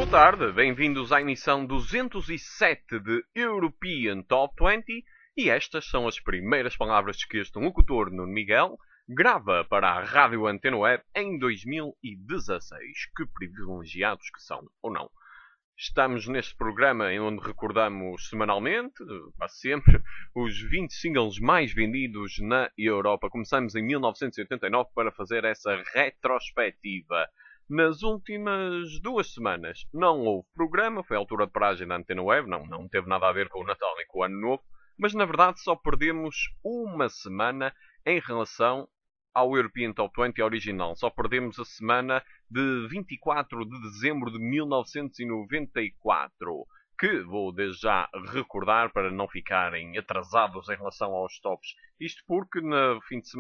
tarde, bem-vindos à emissão 207 de European Top 20 e estas são as primeiras palavras que este locutor Nuno Miguel grava para a Rádio Antena Web em 2016. Que privilegiados que são, ou não? Estamos neste programa em onde recordamos semanalmente, para sempre, os 20 singles mais vendidos na Europa. Começamos em 1989 para fazer essa retrospectiva. Nas últimas 2 semanas não houve programa, foi a altura de paragem da Antena Web, não teve nada a ver com o Natal nem com o Ano Novo, mas na verdade só perdemos uma semana em relação ao European Top 20 original. Só perdemos a semana de 24 de dezembro de 1994, que vou desde já recordar para não ficarem atrasados em relação aos tops. Isto porque na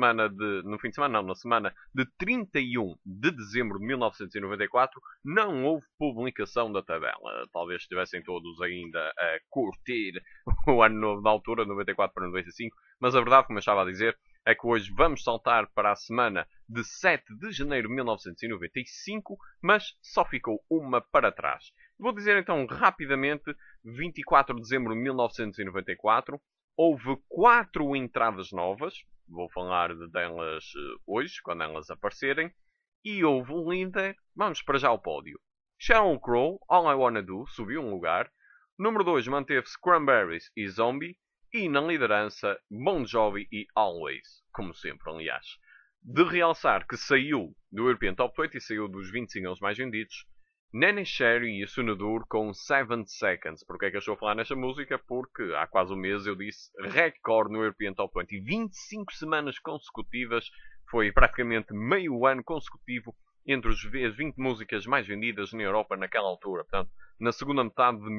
semana de 31 de dezembro de 1994 não houve publicação da tabela. Talvez estivessem todos ainda a curtir o ano novo da altura, 94 para 95, mas a verdade, como eu estava a dizer, é que hoje vamos saltar para a semana de 7 de janeiro de 1995, mas só ficou uma para trás. Vou dizer então rapidamente, 24 de dezembro de 1994, houve 4 entradas novas, vou falar delas hoje, quando elas aparecerem, e houve um líder, vamos para já ao pódio. Sheryl Crow, All I Wanna Do, subiu um lugar. Número 2 manteve-se Cranberries e Zombie. E na liderança, Bon Jovi e Always, como sempre, aliás. De realçar que saiu do European Top 20 e saiu dos 20 singles mais vendidos, Neneh Cherry e Sunadur com 7 Seconds. Porquê é que eu estou a falar nesta música? Porque há quase um mês eu disse recorde no European Top 20. 25 semanas consecutivas, foi praticamente meio ano consecutivo entre as 20 músicas mais vendidas na Europa naquela altura. Portanto, na segunda metade de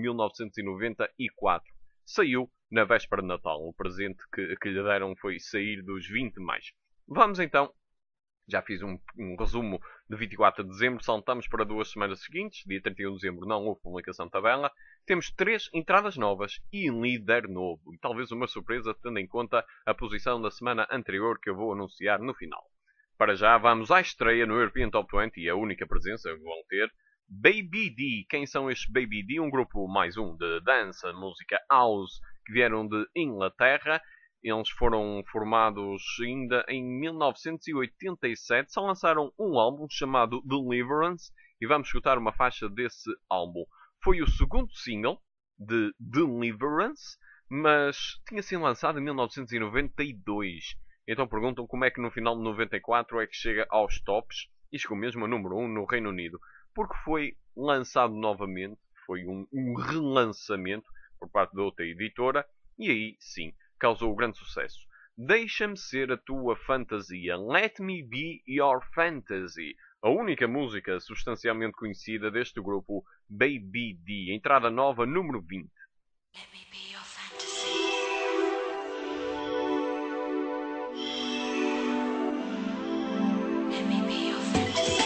1994. Saiu na véspera de Natal. O presente que lhe deram foi sair dos 20 mais. Vamos então, já fiz um resumo de 24 de dezembro, saltamos para 2 semanas seguintes. Dia 31 de dezembro não houve publicação de tabela. Temos 3 entradas novas e um líder novo. E talvez uma surpresa, tendo em conta a posição da semana anterior que eu vou anunciar no final. Para já, vamos à estreia no European Top 20 e a única presença que vão ter Baby D. Quem são estes Baby D? Um grupo mais um de dança, música house, que vieram de Inglaterra. Eles foram formados ainda em 1987. Só lançaram um álbum chamado Deliverance e vamos escutar uma faixa desse álbum. Foi o segundo single de Deliverance, mas tinha sido lançado em 1992. Então perguntam como é que no final de 94 é que chega aos tops e chegou mesmo a número 1 no Reino Unido. Porque foi lançado novamente, foi um relançamento por parte da outra editora, e aí, sim, causou grande sucesso. Deixa-me ser a tua fantasia. Let me be your fantasy. A única música substancialmente conhecida deste grupo, Baby D. Entrada nova, número 20. Let me be your fantasy. Let me be your fantasy.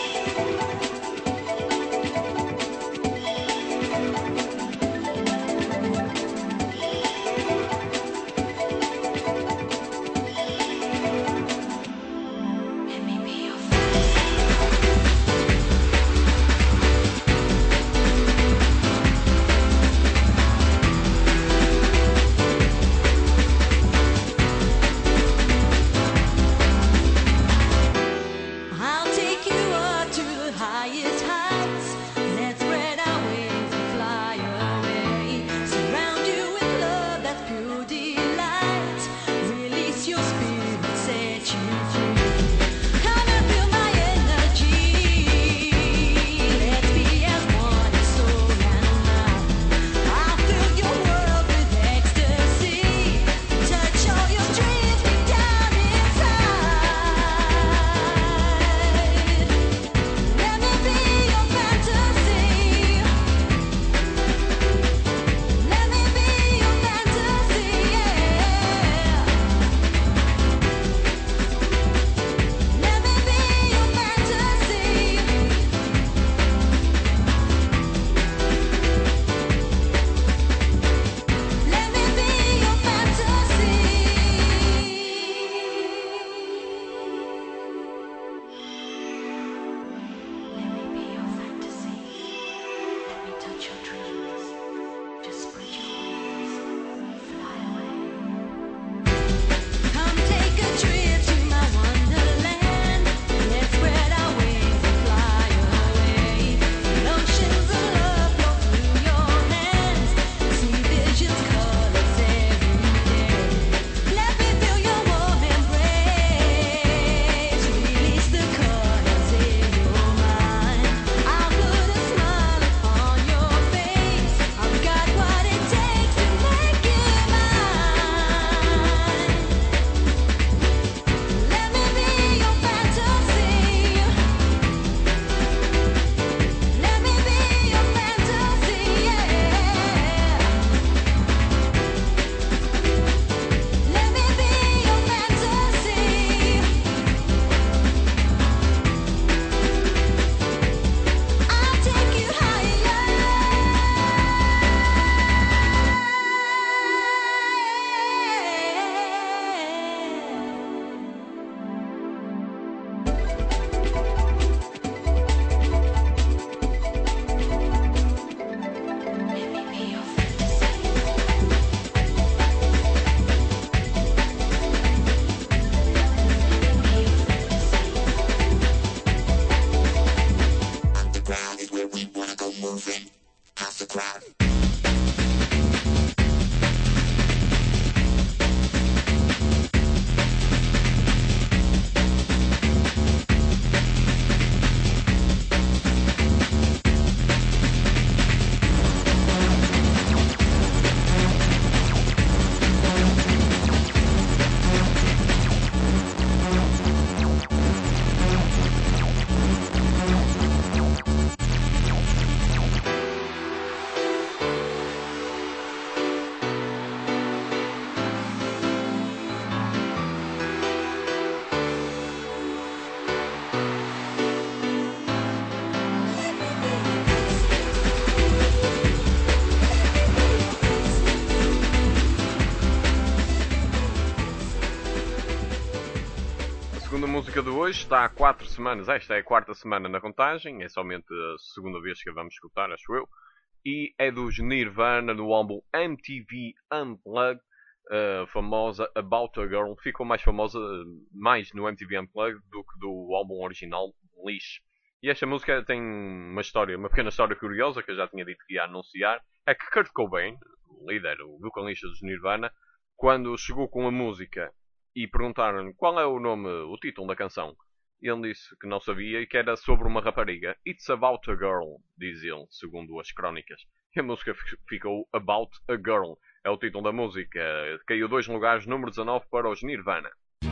segunda música de hoje está há 4 semanas. Esta é a quarta semana na contagem. É somente a segunda vez que a vamos escutar, acho eu. E é dos Nirvana, do álbum MTV Unplugged. Famosa About a Girl. Ficou mais famosa mais no MTV Unplugged do que do álbum original Leash. E esta música tem uma história, uma pequena história curiosa que eu já tinha dito que ia anunciar. É que Kurt Cobain, o líder, o vocalista dos Nirvana, quando chegou com a música e perguntaram-lhe qual é o nome, o título da canção, ele disse que não sabia e que era sobre uma rapariga. It's about a girl, diz ele, segundo as crónicas. E a música ficou About a Girl. É o título da música. Caiu 2 lugares, número 19 para os Nirvana.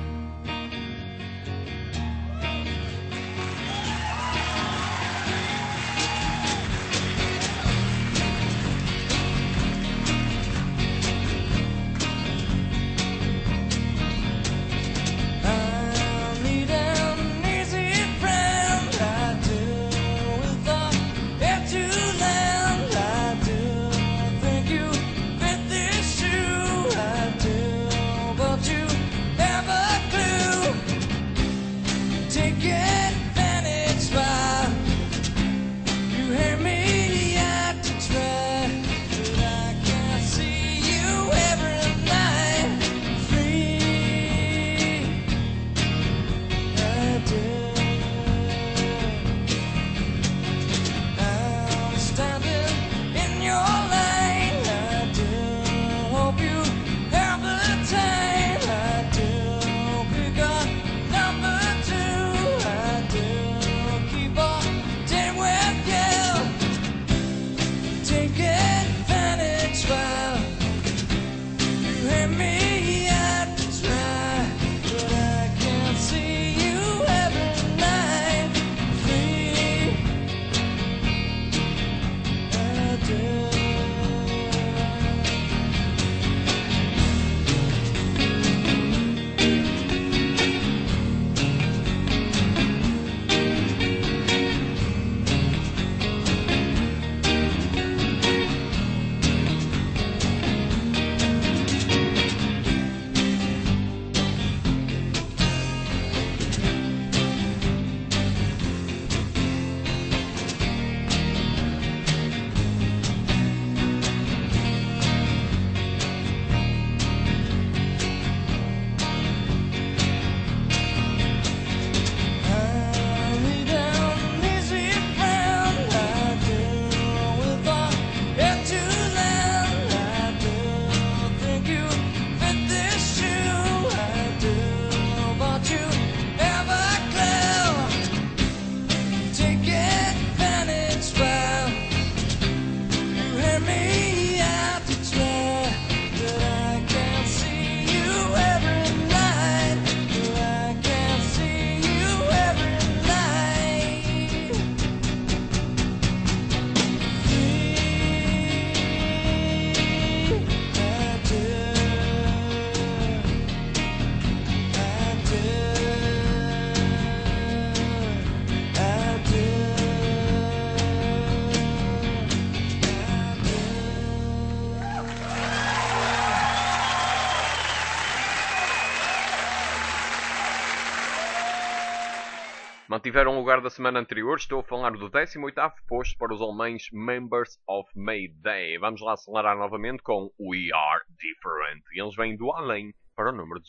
Mantiveram o lugar da semana anterior. Estou a falar do 18º posto para os alemães Members of Mayday. Vamos lá acelerar novamente com We Are Different. E eles vêm do além para o número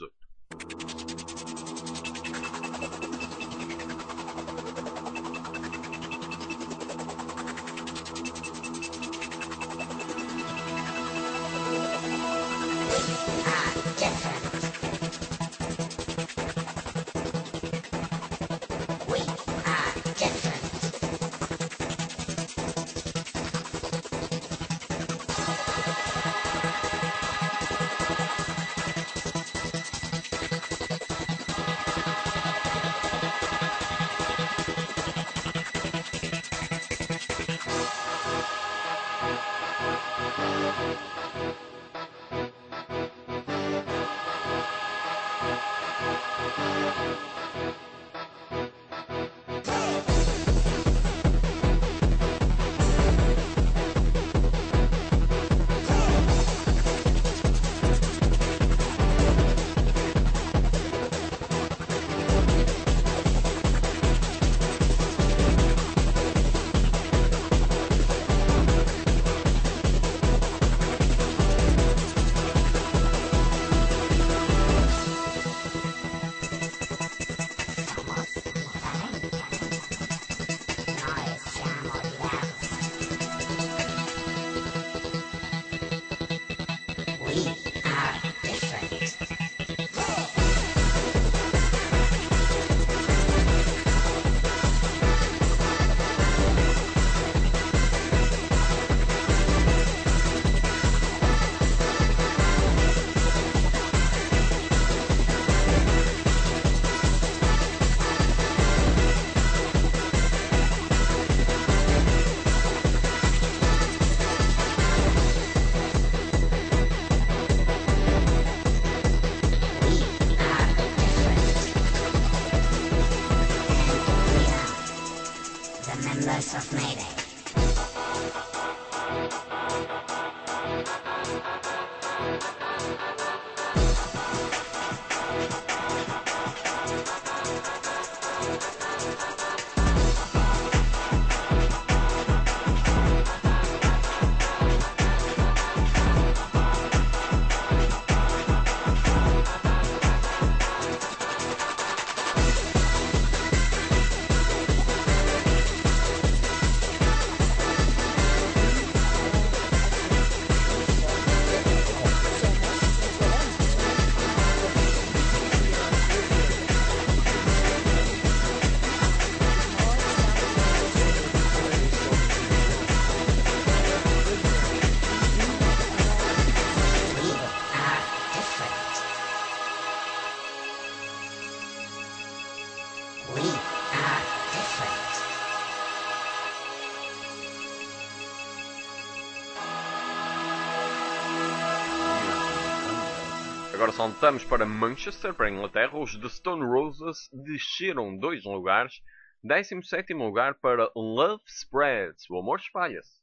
18. Agora saltamos para Manchester, para a Inglaterra. Os The Stone Roses desceram 2 lugares. 17º lugar para Love Spreads. O amor espalha-se.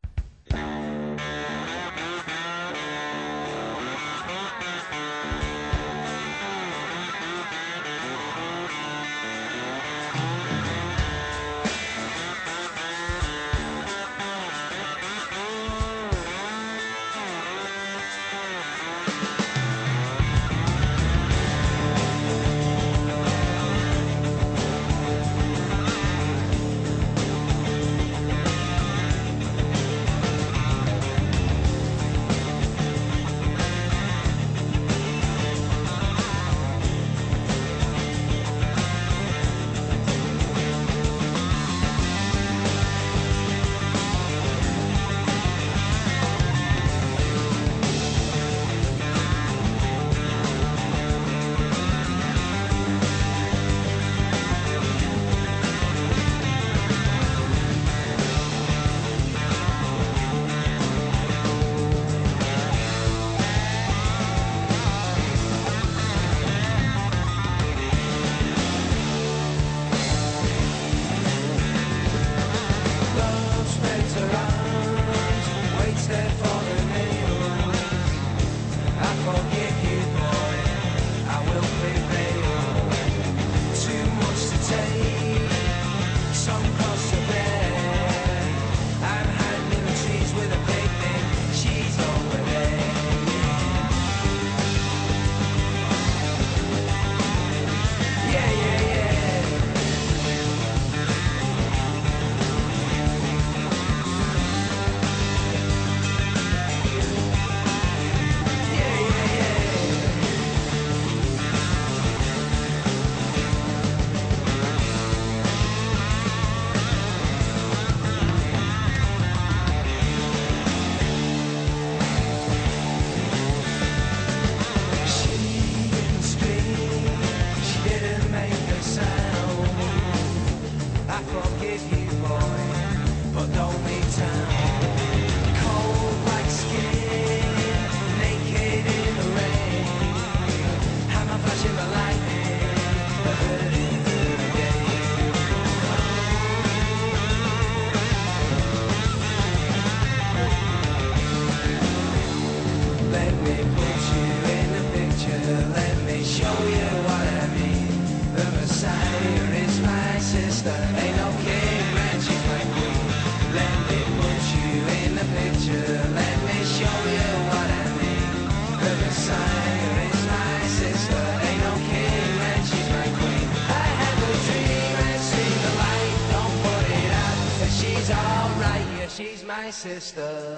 My sister.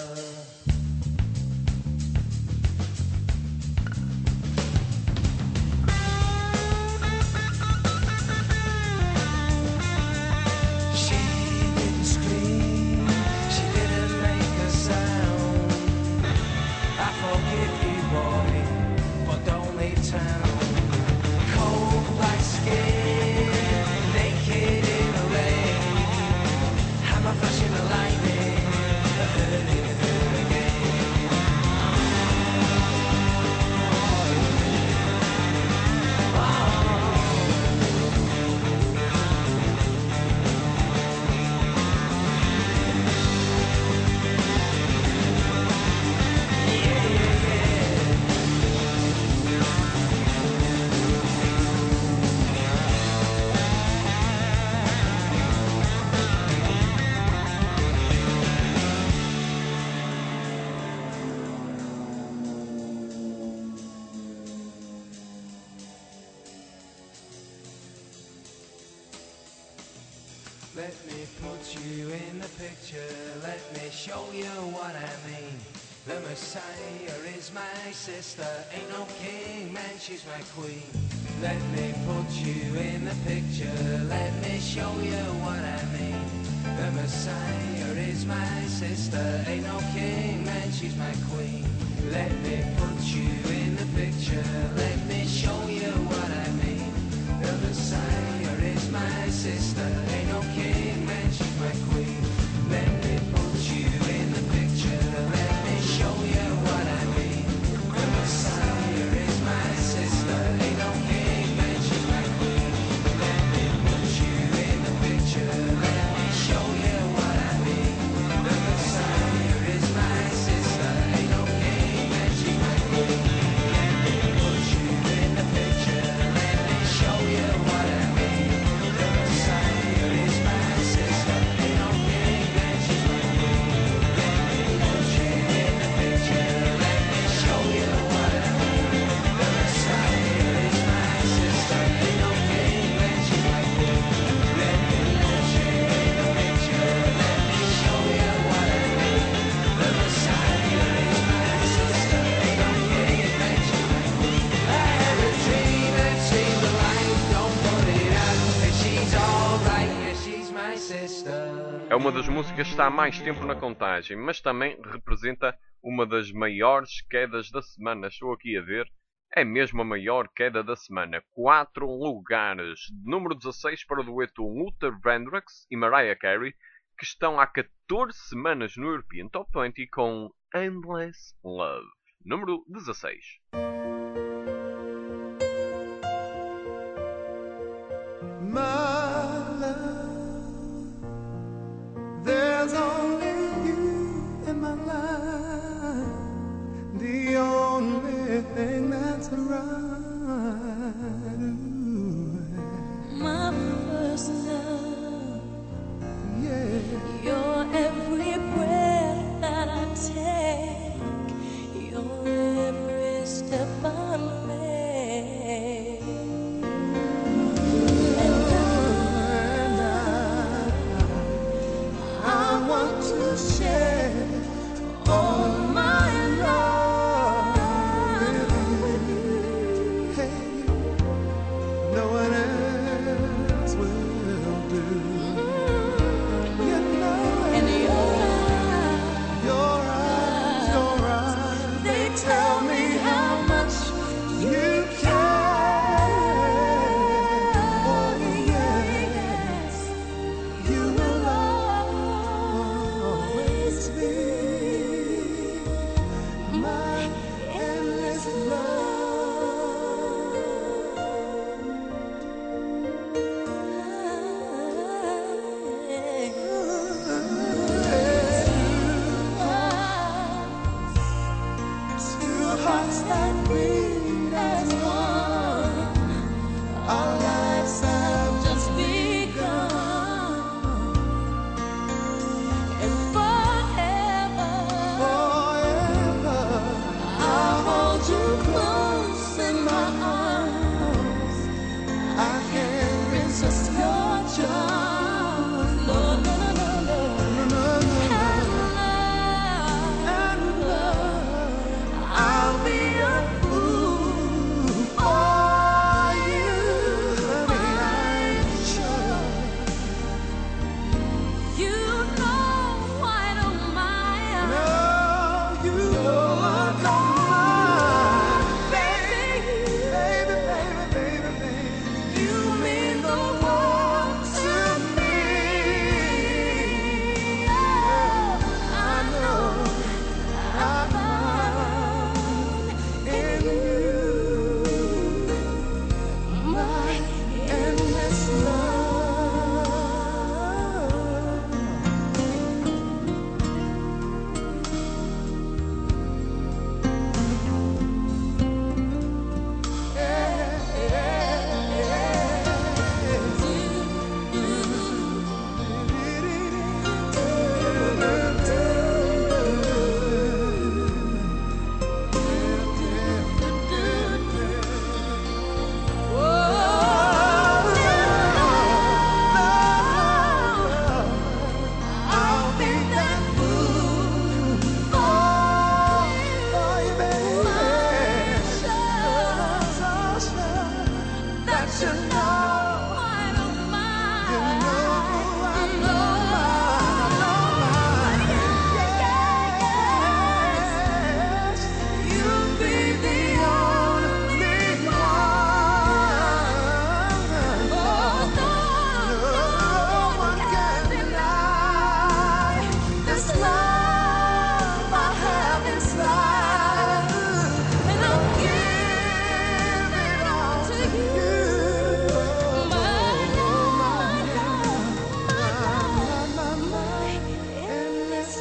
She didn't scream, she didn't make a sound. I forgive you, boy, but don't leave town. Cold black skin, naked in the rain. Hammer flashing the lightning. Let me put you in the picture, let me show you what I mean. The Messiah is my sister, ain't no king, man, she's my queen. Let me put you in the picture, let me show you what I mean. The Messiah is my sister, ain't no king, man, she's my queen. Let me put you in the picture, let me show you what I mean. The Messiah is my sister, ain't no king, man, she's my queen. Let me put you in the picture, let me show you what I mean. The Messiah is my uma das músicas que está há mais tempo na contagem, mas também representa uma das maiores quedas da semana. Estou aqui a ver. É mesmo a maior queda da semana. 4 lugares. Número 16 para o dueto Luther Vandross e Mariah Carey, que estão há 14 semanas no European Top 20 com Endless Love. Número 16. My love, there's only you in my life, the only thing that's right. My first love, Yeah, you're every breath that I take, you're every step I make. And I want to share all my love with you. hey, no one else will do. You know it. And Your eyes, they tell me how much you care. Oh, yes, you will always be my endless Two hearts that beat as one. Our lives have just begun, and forever forever. I'll hold you close in my arms. I can't Resist your charms. No, no, no, no, no. And love, I'll be a fool for you, honey. I'm sure. you know I don't mind. No, you know I don't mind, baby, baby, baby, baby, baby. You mean the world to me. I know I found in you my endless love. I'll be that fool for you, baby. So sure that you know. I don't mind. You know I don't mind. Yes, you'll be the only one. No one can deny this love I have inside, and I'll give it all to you. My endless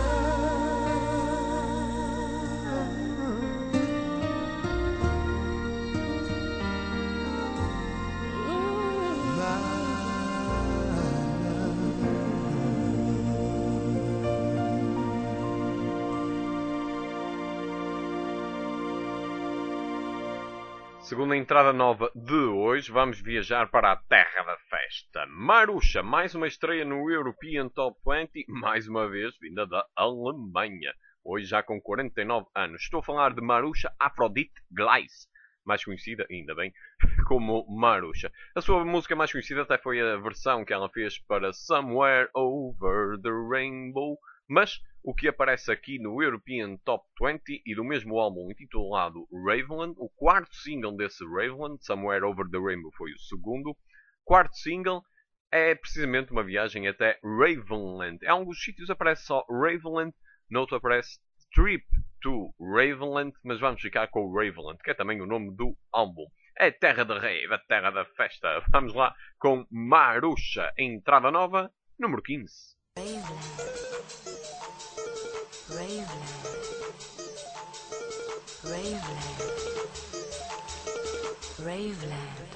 Segunda entrada nova de hoje, vamos viajar para a terra da festa. Marusha, mais uma estreia no European Top 20, mais uma vez vinda da Alemanha. Hoje já com 49 anos. Estou a falar de Marusha Aphrodite Gleis, mais conhecida, ainda bem, como Marusha. A sua música mais conhecida até foi a versão que ela fez para Somewhere Over the Rainbow, mas o que aparece aqui no European Top 20 e do mesmo álbum intitulado Ravenland, o quarto single desse Ravenland, Somewhere Over the Rainbow foi o segundo, quarto single é precisamente uma viagem até Ravenland. Em alguns sítios aparece só Ravenland, noutro aparece Trip to Ravenland, mas vamos ficar com o Ravenland, que é também o nome do álbum. É terra de rave, a terra da festa. Vamos lá com Marusha, entrada nova, número 15. Raveland.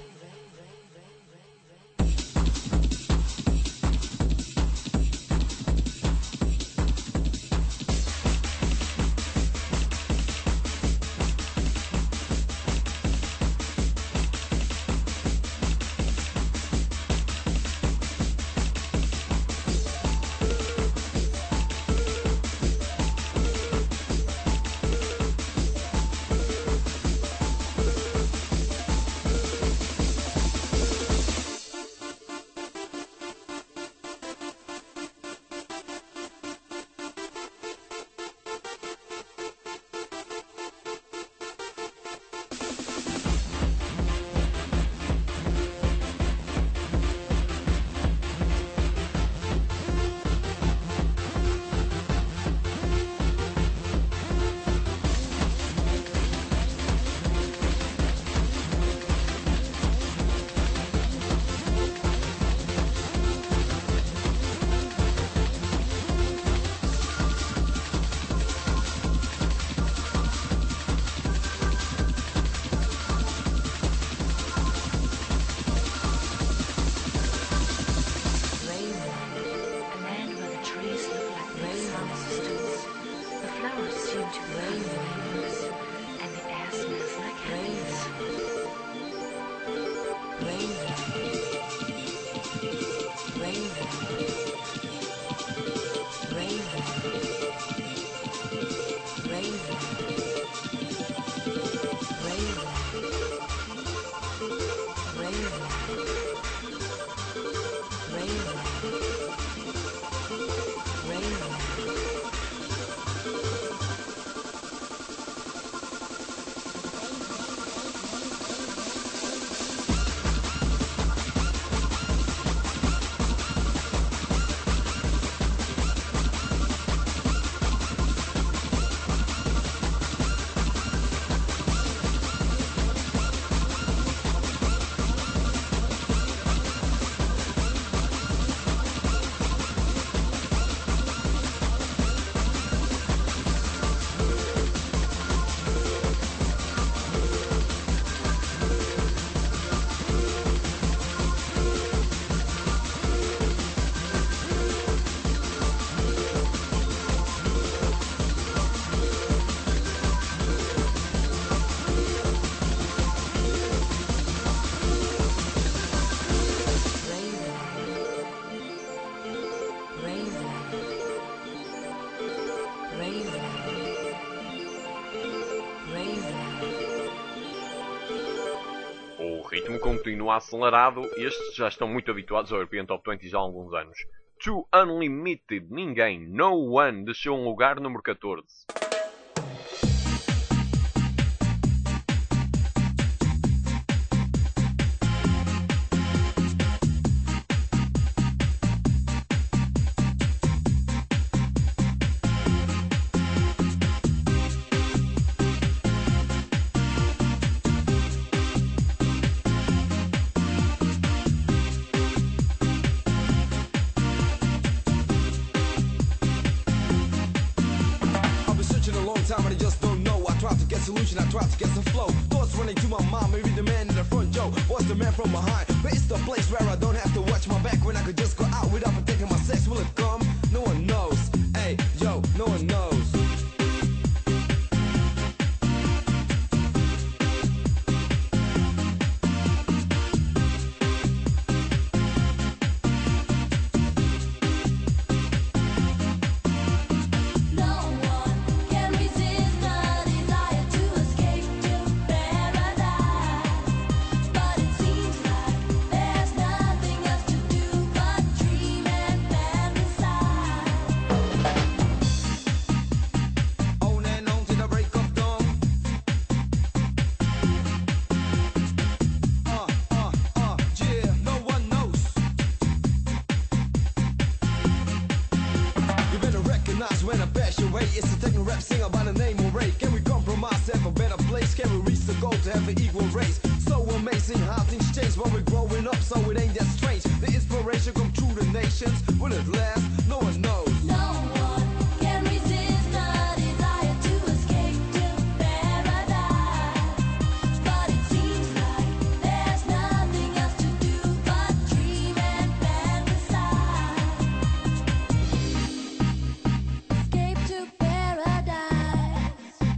O ritmo continua acelerado. Estes já estão muito habituados ao European Top 20 já há alguns anos. To Unlimited, ninguém, no one, deixou um lugar número 14. Solution, I try to get some flow. Thoughts running to my mind, maybe the man in the front, Joe was the man from behind. But it's the place where I don't have to watch my back when I could just go out without protecting my sex. Will it come? No one knows. Hey, yo, no one knows. But it's a techno rap singer by the name of Ray. Can we compromise, have a better place? Can we reach the goal to have an equal race? So amazing how things change when we're growing up, so it ain't that strange. The inspiration come through the nations. Will it last? No one knows. No one can resist the desire to escape to paradise. But it seems like there's nothing else to do but dream and fantasize. Escape to paradise.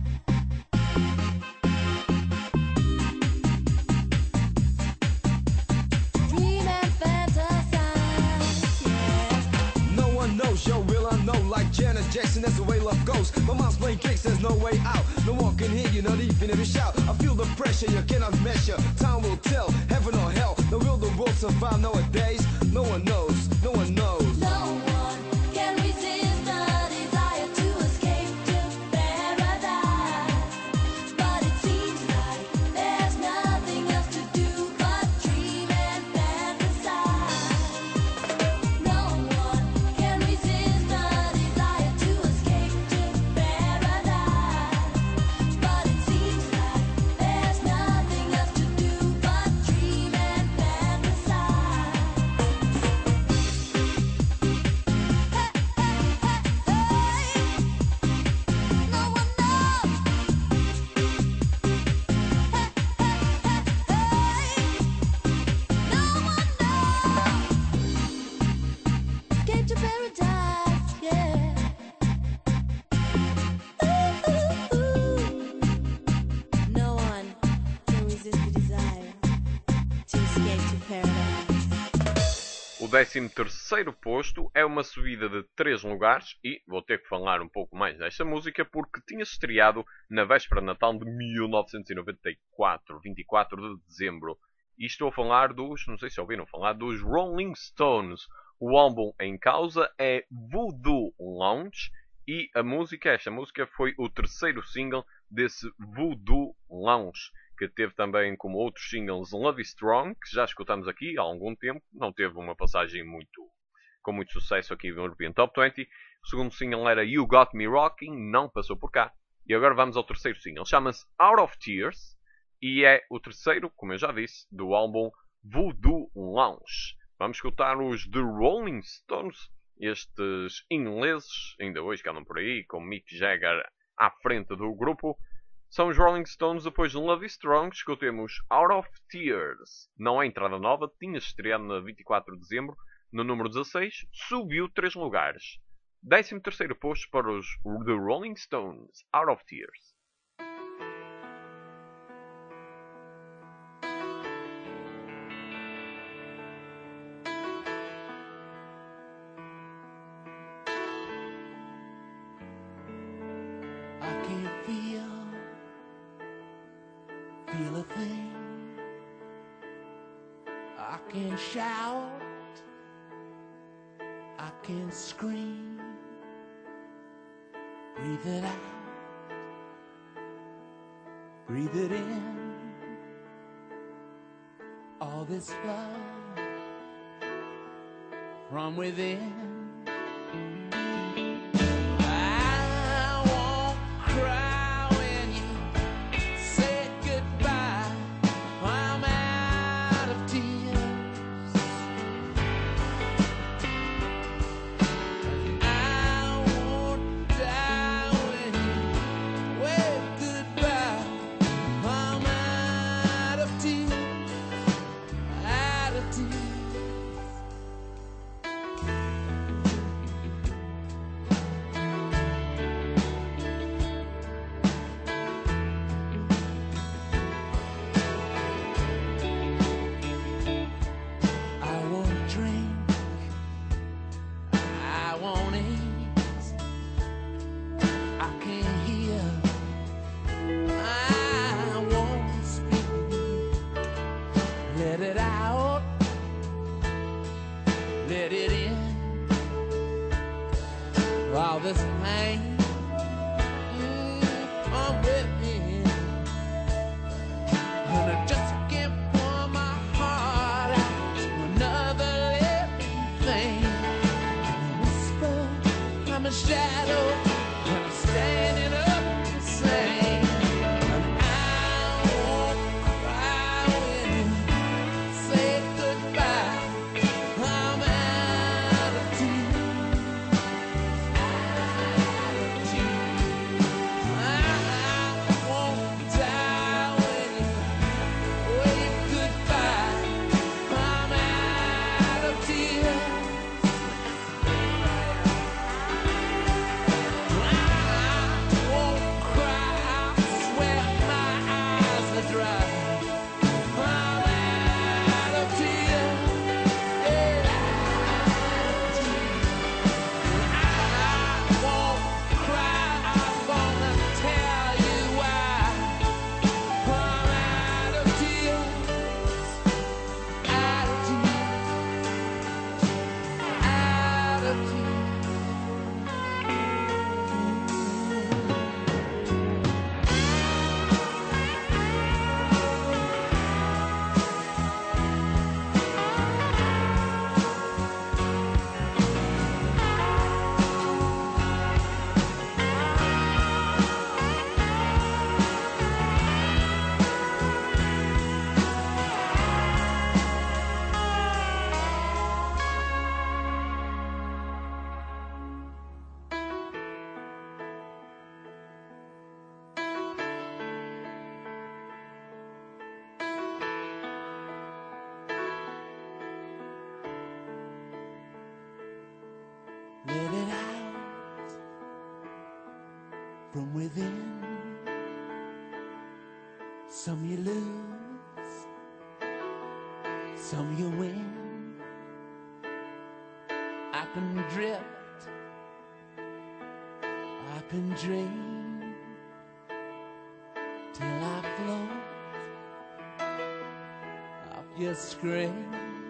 Dream and fantasize. Yeah. No one knows, yo, will I know? Like Janet Jackson, that's the way love goes. My mind's playing tricks, there's no way out. No one can hear you, not even if you shout. I feel the pressure, you cannot measure. Time will tell, heaven or hell. Now will the world survive nowadays? No one knows, no one knows. No one can resist the desire to escape to paradise. But it seems like there's nothing else to do but dream and fantasize. No one can resist the desire to escape to paradise. But it seems like there's nothing else to do but dream and fantasize. No one knows. No one knows. Escape to paradise, yeah. No one can resist the desire to escape to paradise. O 13º posto é uma subida de 3 lugares e vou ter que falar um pouco mais desta música porque tinha estreado na véspera de Natal de 1994, 24 de dezembro. E estou a falar dos, não sei se ouviram falar, dos Rolling Stones. O álbum em causa é Voodoo Lounge e esta música foi o 3º single desse Voodoo Lounge, que teve também como outros singles Love Is Strong, que já escutamos aqui há algum tempo, não teve uma passagem com muito sucesso aqui no European Top 20. O segundo single era You Got Me Rocking, não passou por cá. E agora vamos ao terceiro single, chama-se Out of Tears e é o terceiro, como eu já disse, do álbum Voodoo Lounge. Vamos escutar os The Rolling Stones, estes ingleses, ainda hoje que andam por aí, com Mick Jagger à frente do grupo. São os Rolling Stones depois de Love Is Strong. Escutemos Out of Tears. Não é entrada nova, tinha estreado na 24 de dezembro, no número 16, subiu 3 lugares. 13º posto para os The Rolling Stones, Out of Tears. I can't feel a thing. I can shout, I can scream, breathe it out, breathe it in. All this love from within. I won't cry when you say goodbye. I'm out of tears. I won't die when you wave goodbye. I'm out of tears, out of tears. I won't drink, I won't eat, I can't hear, I won't speak. Let it out, let it in. All this pain, I'm with me, and I just can't pour my heart out to another living thing. And you whisper, I'm a shadow, and I stay from within. Some you lose, some you win. I can drift, I can dream, till I float off your screen.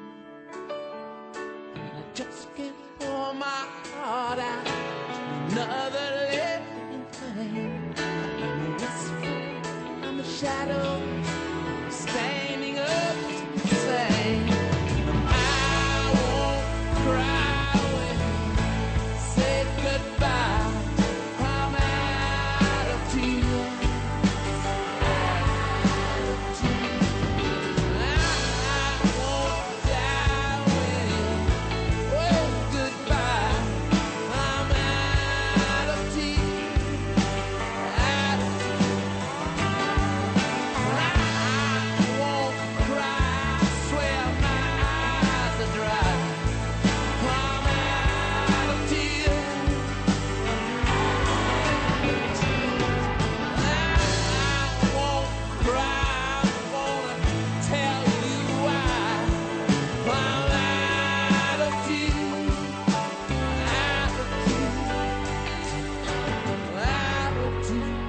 And I just can't pour my heart out to another living thing. I'm a whisper, I'm a shadow, standing up to say, I won't cry when you say goodbye. I'm out of tears, out of tears. I won't die when you wave goodbye. I'm out of tears, out of I won't cry, I swear my eyes are dry. I'm out of tears. I won't cry, I wanna tell you why. I'm out of tears, out of tears, out of tears.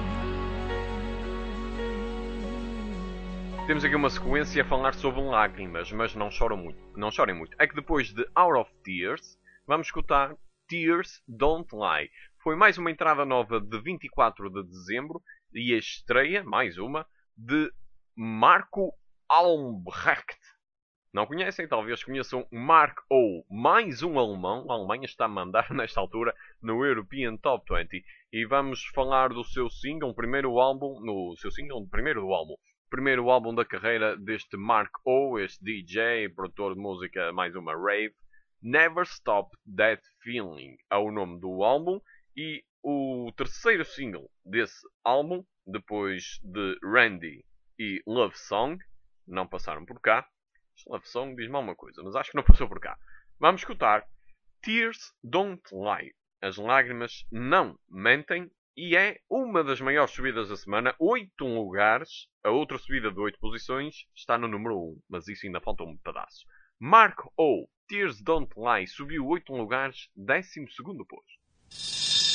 Temos aqui uma sequência a falar sobre lágrimas, mas não choram muito. Não chorem muito. É que depois de Hour of Tears, vamos escutar Tears Don't Lie. Foi mais uma entrada nova de 24 de dezembro e a estreia, mais uma, de Marco Albrecht. Não conhecem? Talvez conheçam Mark O. Mais um alemão. A Alemanha está a mandar nesta altura no European Top 20. E vamos falar do seu single, primeiro álbum, no seu single, primeiro do álbum. Primeiro álbum da carreira deste Mark O, este DJ, produtor de música, mais uma rave. Never Stop That Feeling é o nome do álbum. E o terceiro single desse álbum, depois de Randy e Love Song, não passaram por cá. Love Song diz-me alguma coisa, mas acho que não passou por cá. Vamos escutar Tears Don't Lie. As lágrimas não mentem. E é uma das maiores subidas da semana. 8 lugares. A outra subida de 8 posições está no número 1. Mas isso ainda falta um pedaço. Mark O. Tears Don't Lie. Subiu 8 lugares. 12º posto.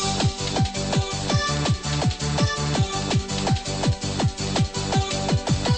Thank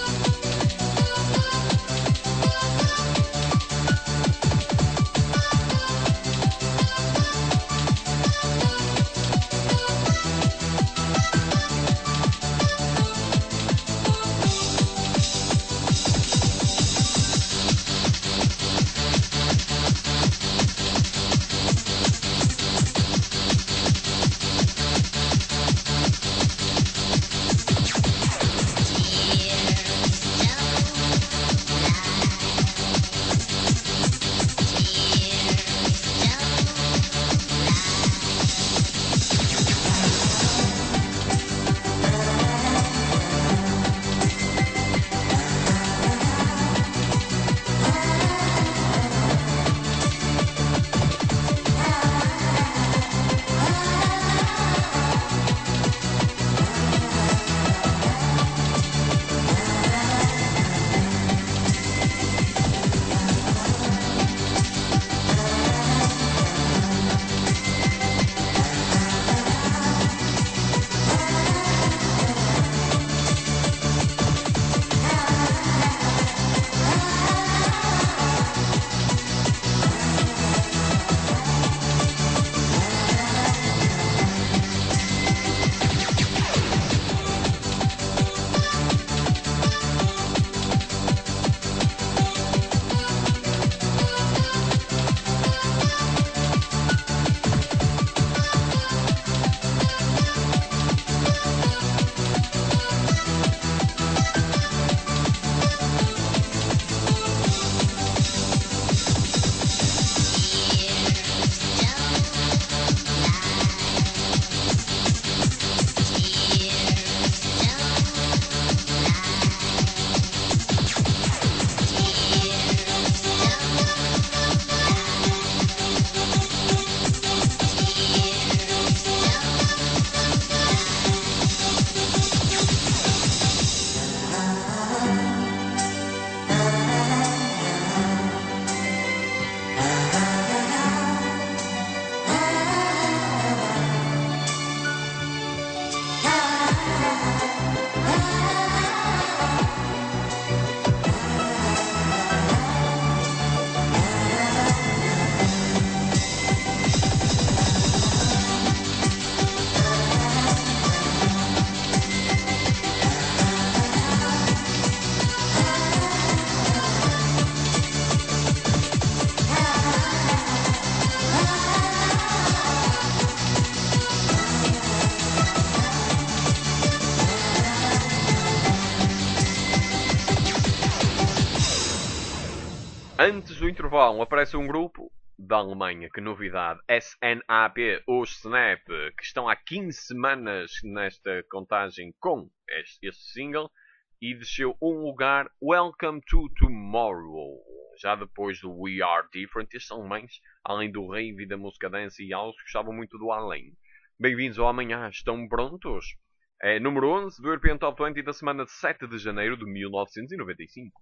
Antes do intervalo aparece um grupo da Alemanha, que novidade, SNAP, os Snap, que estão há 15 semanas nesta contagem com este single, e desceu um lugar, Welcome to Tomorrow. Já depois do We Are Different, estes alemães, além do rave e da música dance e house, gostavam muito do além. Bem-vindos ao Amanhã, estão prontos? É número 11 do European Top 20 da semana de 7 de janeiro de 1995.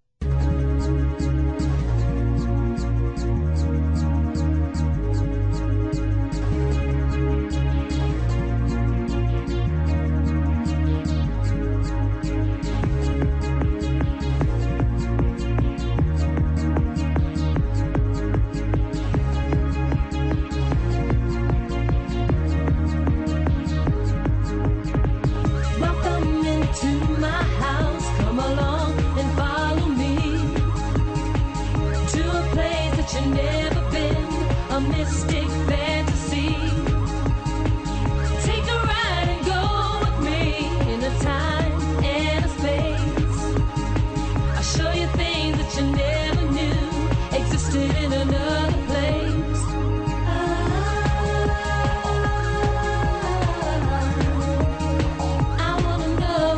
Welcome into my house. Come along and follow me to a place that you've never been, a mystic fantasy. Take a ride and go with me in a time and a space. I'll show you things that you never knew existed in another place. I wanna know.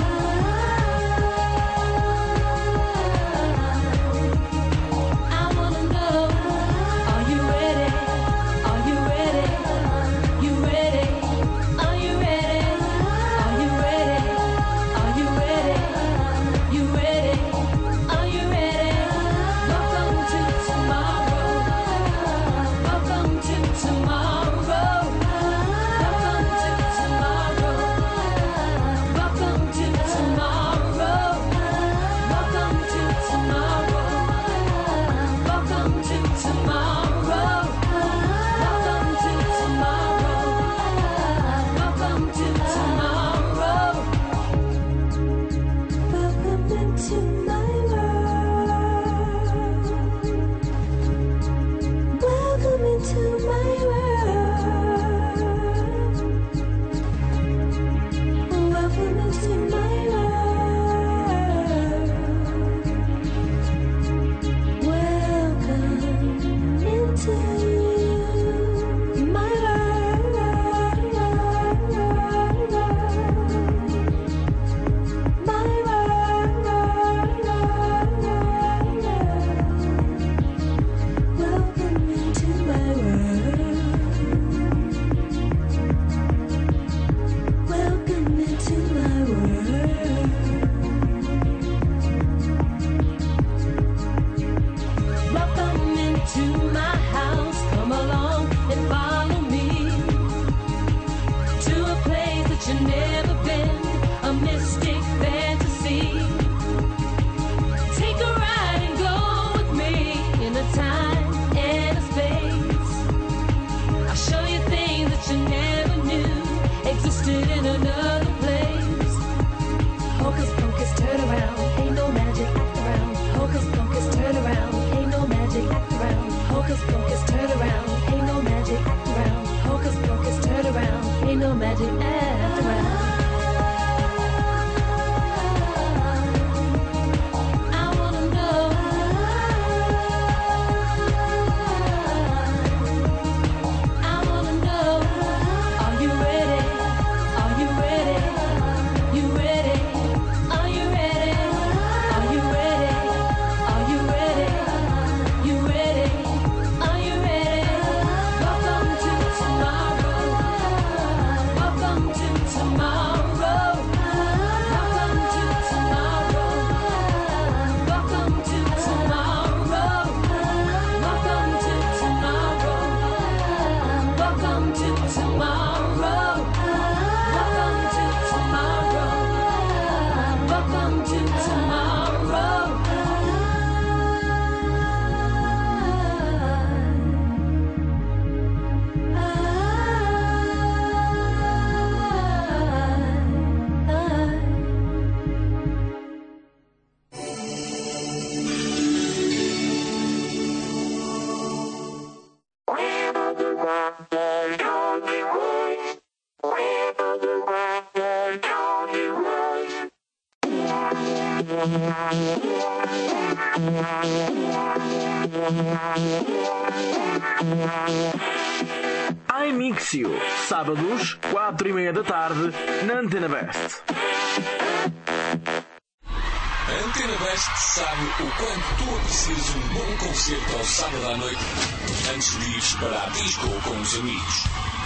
I wanna know. Are you ready? Are you ready? You ready? Are you ready? Are you ready? Are you ready? You ready? Are you ready? Welcome to tomorrow. Welcome to tomorrow. Welcome to tomorrow. Welcome to tomorrow. Welcome to tomorrow. Welcome to tomorrow. Welcome to tomorrow. Welcome to tomorrow. Welcome into my world. Welcome into my world. Welcome into my world. Welcome into my Welcome into my world. Welcome into my world. Welcome into my house. Come along and follow me to a place that you've never been, a mystic fantasy. Take a ride and go with me in a time and a space. I'll show you things that you never knew existed in another place. Hocus pocus, turn around, ain't no magic, act around. Hocus pocus, turn around, ain't no magic, act around. Hocus pocus, turn around, ain't no magic, act around. Hocus pocus, turn around, ain't no magic, act around. I wanna know. I wanna know. Are you ready? Are you ready? You ready? Are you ready? Are you ready? Are you ready? You ready? Are you ready? Welcome to tomorrow. Welcome to tomorrow. Welcome to tomorrow. Welcome to tomorrow. Welcome to tomorrow. Welcome to tomorrow. Welcome to tomorrow. Welcome to tomorrow. Yeah. iMixio, sábados, 4:30 da tarde, na Antena Best. A Antena Best sabe o quanto tu aprecias um bom concerto ao sábado à noite antes de ires para a disco ou com os amigos.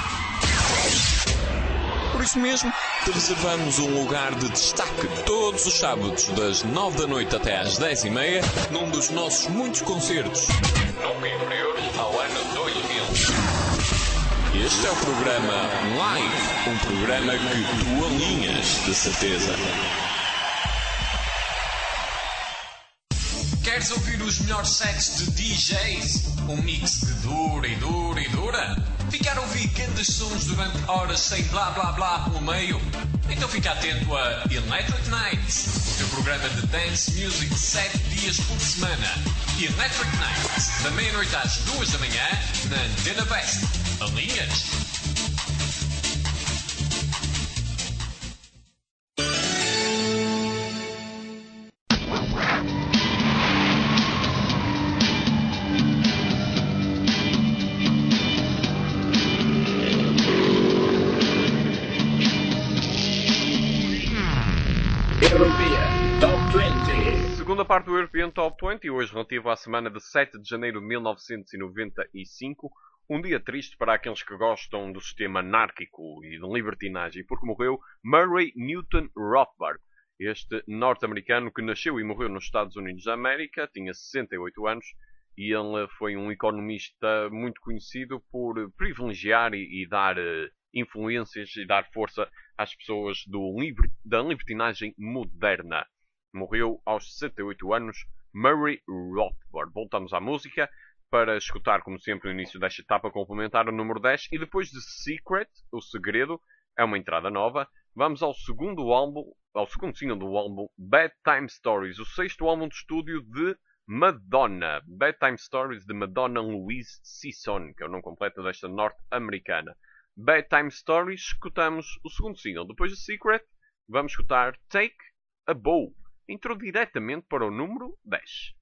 Por isso mesmo, te reservamos um lugar de destaque todos os sábados das 9 da noite até às 10:30 num dos nossos muitos concertos. Nunca inferior ao ano 2000. Este é o programa Live, um programa que tu alinhas, de certeza. Queres ouvir os melhores sets de DJs? Um mix que dura e dura e dura? Ficar a ouvir grandes sons durante horas sem blá blá blá pelo meio? Então fica atento a Electric Nights, o teu programa de dance music 7 dias por semana. Electric Nights, da meia-noite às 2 da manhã, na Antena Best. Alinhas? Segunda parte do European Top 20, hoje relativo à semana de 7 de janeiro de 1995. Um dia triste para aqueles que gostam do sistema anárquico e de libertinagem, porque morreu Murray Newton Rothbard. Este norte-americano que nasceu e morreu nos Estados Unidos da América, tinha 68 anos, e ele foi um economista muito conhecido por privilegiar e dar influências e dar força às pessoas da libertinagem moderna. Morreu aos 68 anos, Murray Rothbard. Voltamos à música para escutar, como sempre, no início desta etapa complementar o número 10. E depois de Secret, O Segredo, é uma entrada nova. Vamos ao segundo single do álbum Bad Time Stories, o sexto álbum de estúdio de Madonna. Bad Time Stories de Madonna Louise Sisson, que é o nome completo desta norte-americana. Bad Time Stories, escutamos o segundo single. Depois de Secret, vamos escutar Take a Bow. Entrou diretamente para o número 10.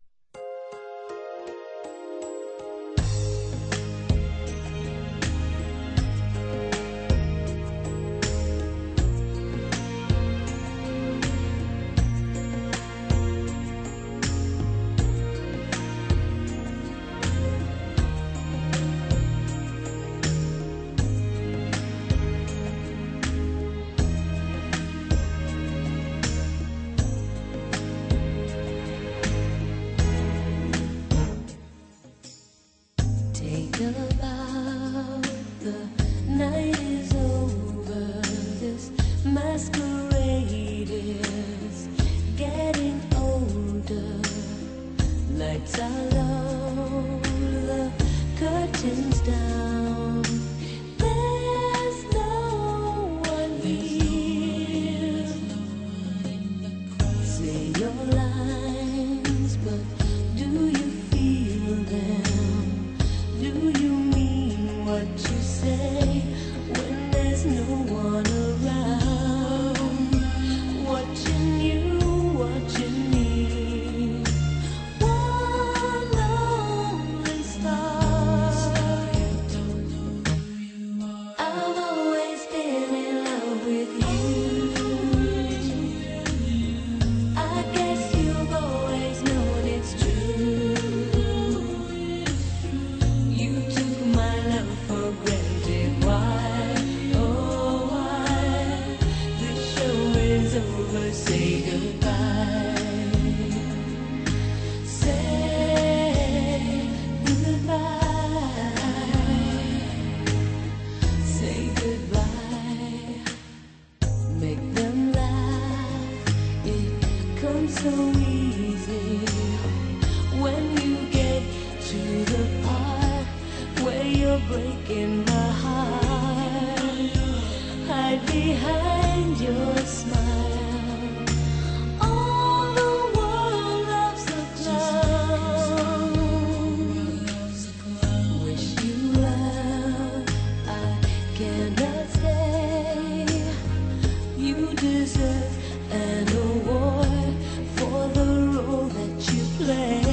Deserve an award for the role that you play.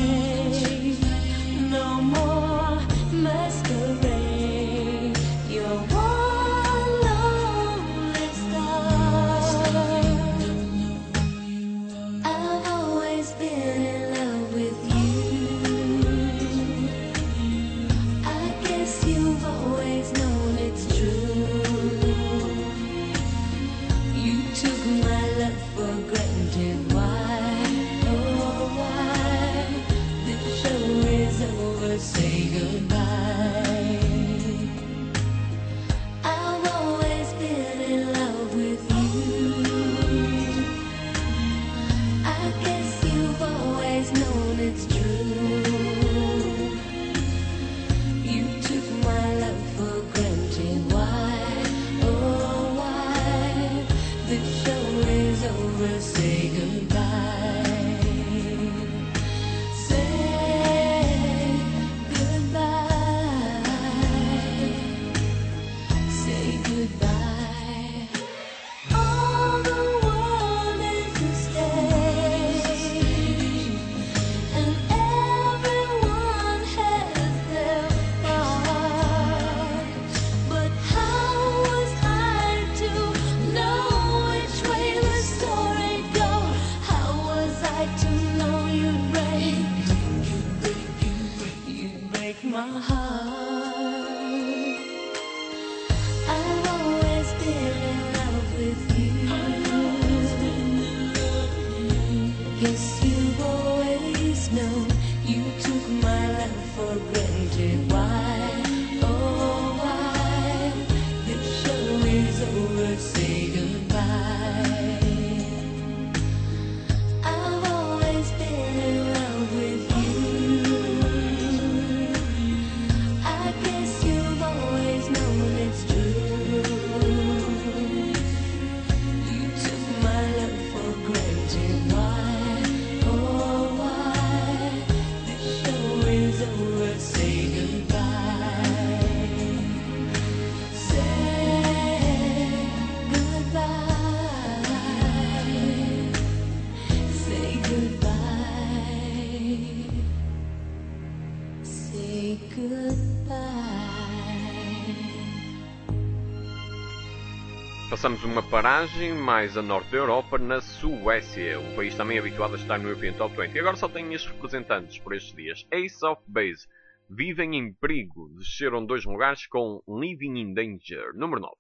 Passamos uma paragem mais a norte da Europa, na Suécia, um país também habituado a estar no European Top 20. E agora só tem estes representantes por estes dias. Ace of Base, Vivem em Perigo, desceram 2 lugares com Living in Danger, número 9.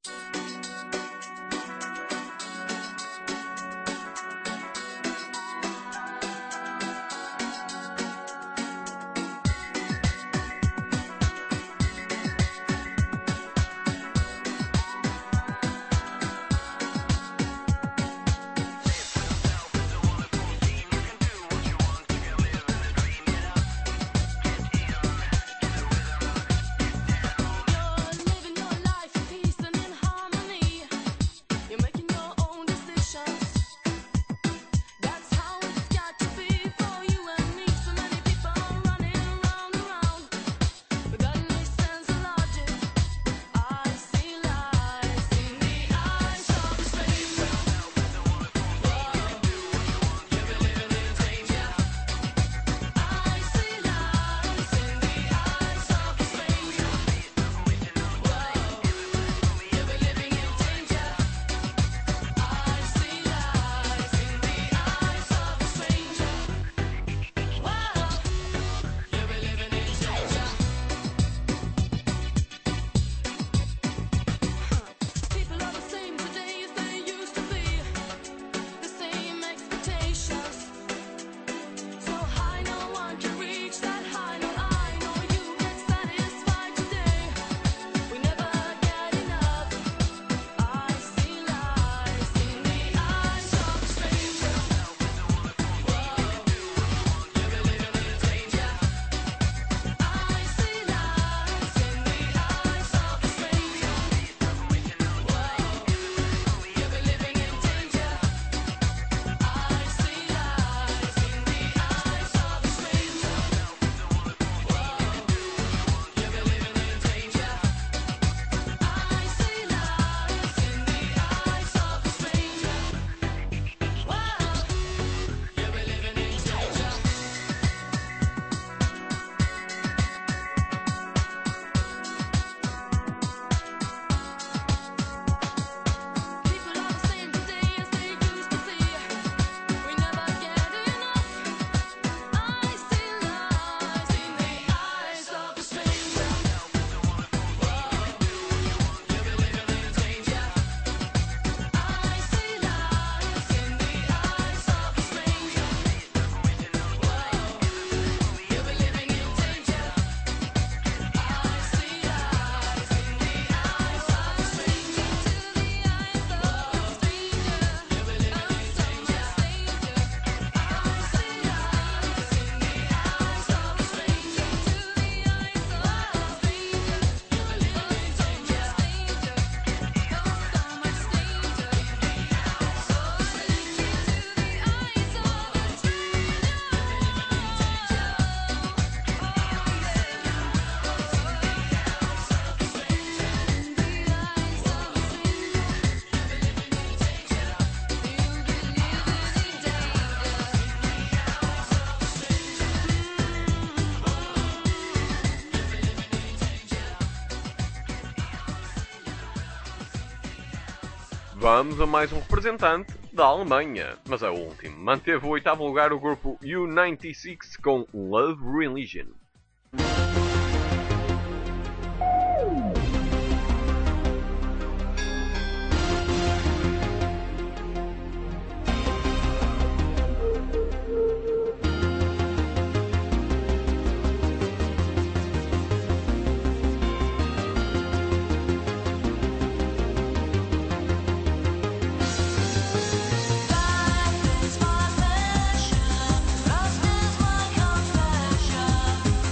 Living your life in peace and in harmony. You're making your own decisions. That's how it's got to be for you and me. So many people running around, without any sense of logic. I see lies in the eyes of a stranger. You've been living in danger. I see lies in the eyes of a stranger. You've been living in danger. I see lies in the eyes of a stranger. You've been living in danger. People are the same today as they used to be. The same expectations. So high, no one can reach that high. No, I know you get satisfied today. We never get enough. I see lies in the eyes of a stranger. You've been living in danger. I see lies in the eyes of a stranger. You've been living in danger. I see lies in the eyes of a stranger. You've been living in danger. I see lies in the eyes of a stranger. You've been living in danger. People are the same today as they used to be. We never get enough. I see lies in the eyes of a stranger. You've been living in danger. I see lies in the eyes of a stranger. You've been living in danger. I see lies in the eyes of a stranger. You've been living in danger. I see lies in the eyes of a stranger. You've been living in danger. Vamos a mais um representante da Alemanha, mas é o último. Manteve o 8º lugar o grupo U96 com Love Religion. Life is my passion, lust is my confession.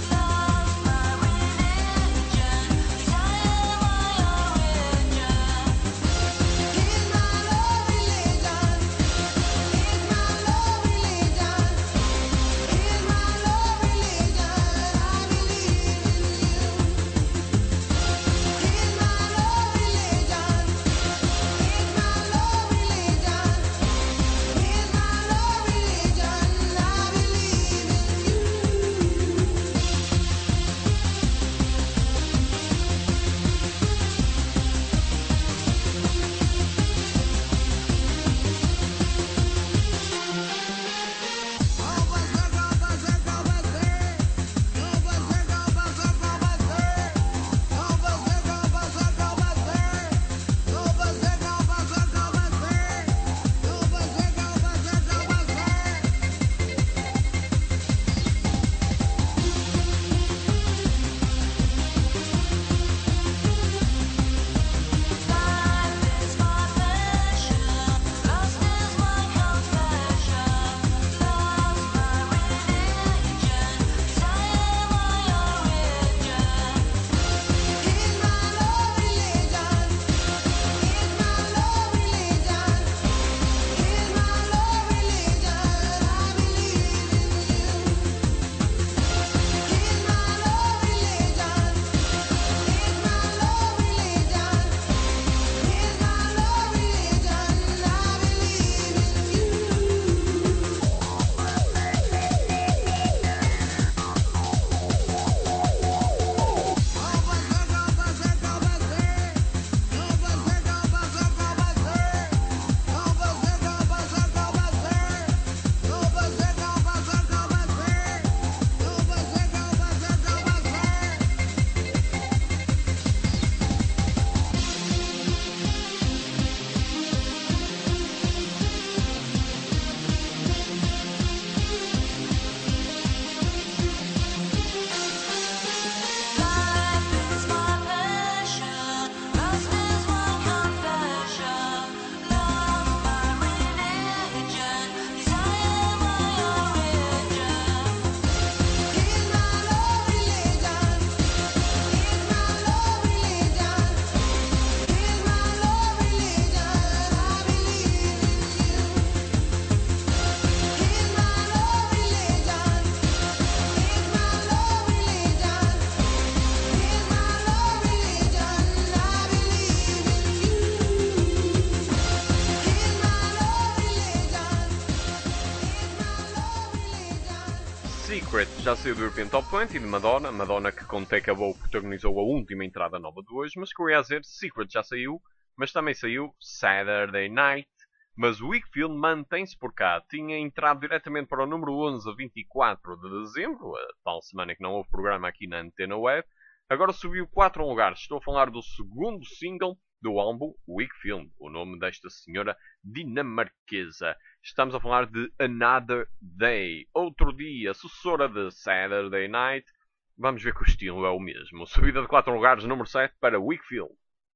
Secret já saiu do European Top 20 de Madonna. Madonna que com Take a Bow protagonizou a última entrada nova de hoje. Mas queria dizer, Secret já saiu, mas também saiu Saturday Night. Mas o Wakefield mantém-se por cá. Tinha entrado diretamente para o número 11 a 24 de dezembro, a tal semana que não houve programa aqui na Antena Web. Agora subiu 4 lugares. Estou a falar do segundo single do álbum Wakefield, o nome desta senhora dinamarquesa. Estamos a falar de Another Day, outro dia, sucessora de Saturday Night. Vamos ver que o estilo é o mesmo. Subida de 4 lugares, número 7 para Wakefield.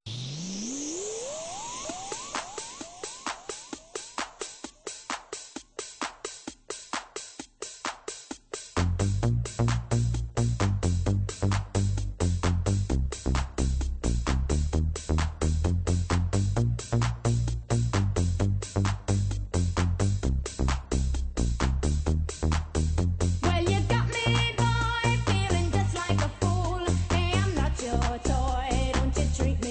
Well, you got me, boy, feeling just like a fool. Hey, I'm not your toy. Don't you treat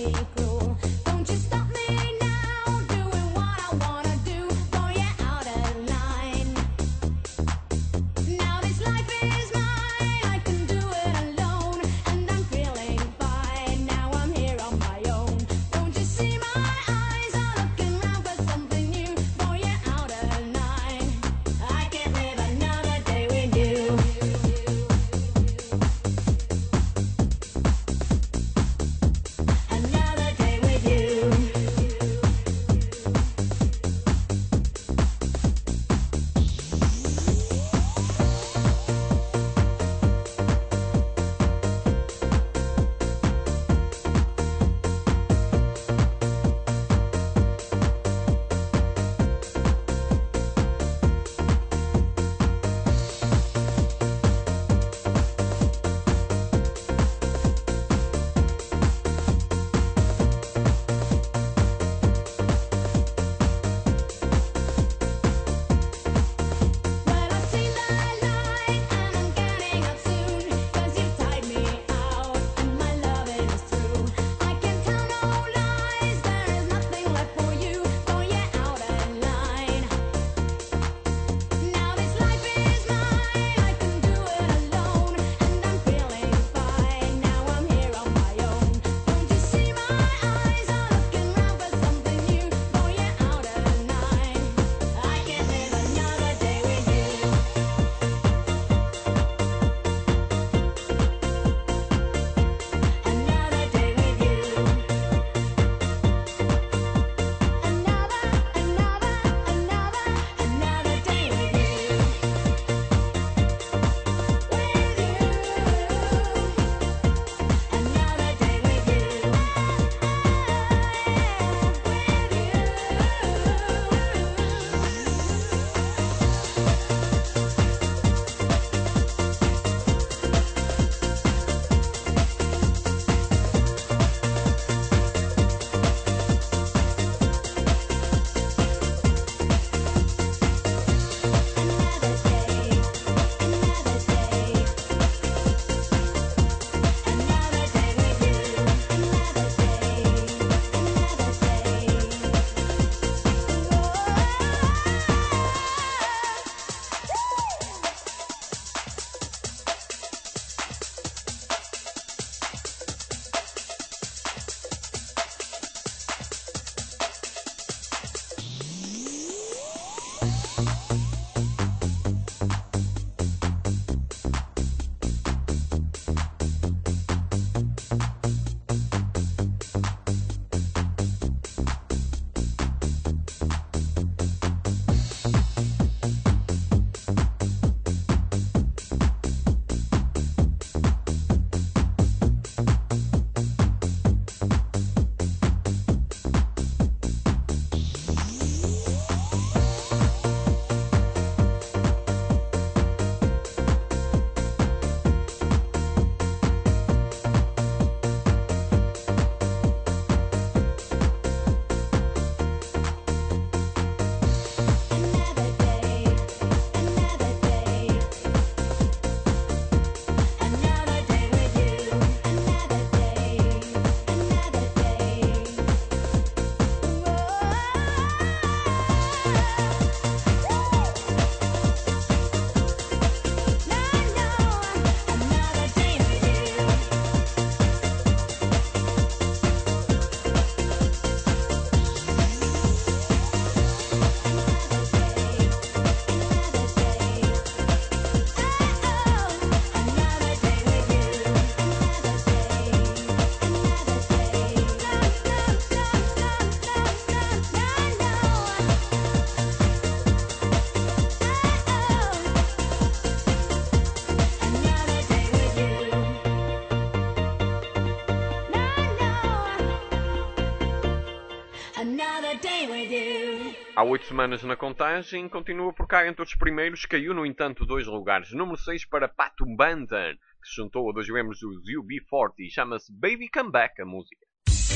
a day with you. Há 8 semanas na contagem, continua por cá entre os primeiros, caiu no entanto 2 lugares. Número 6 para Pato Bantan, que se juntou a 2 membros dos UB40, chama-se Baby Come Back a música.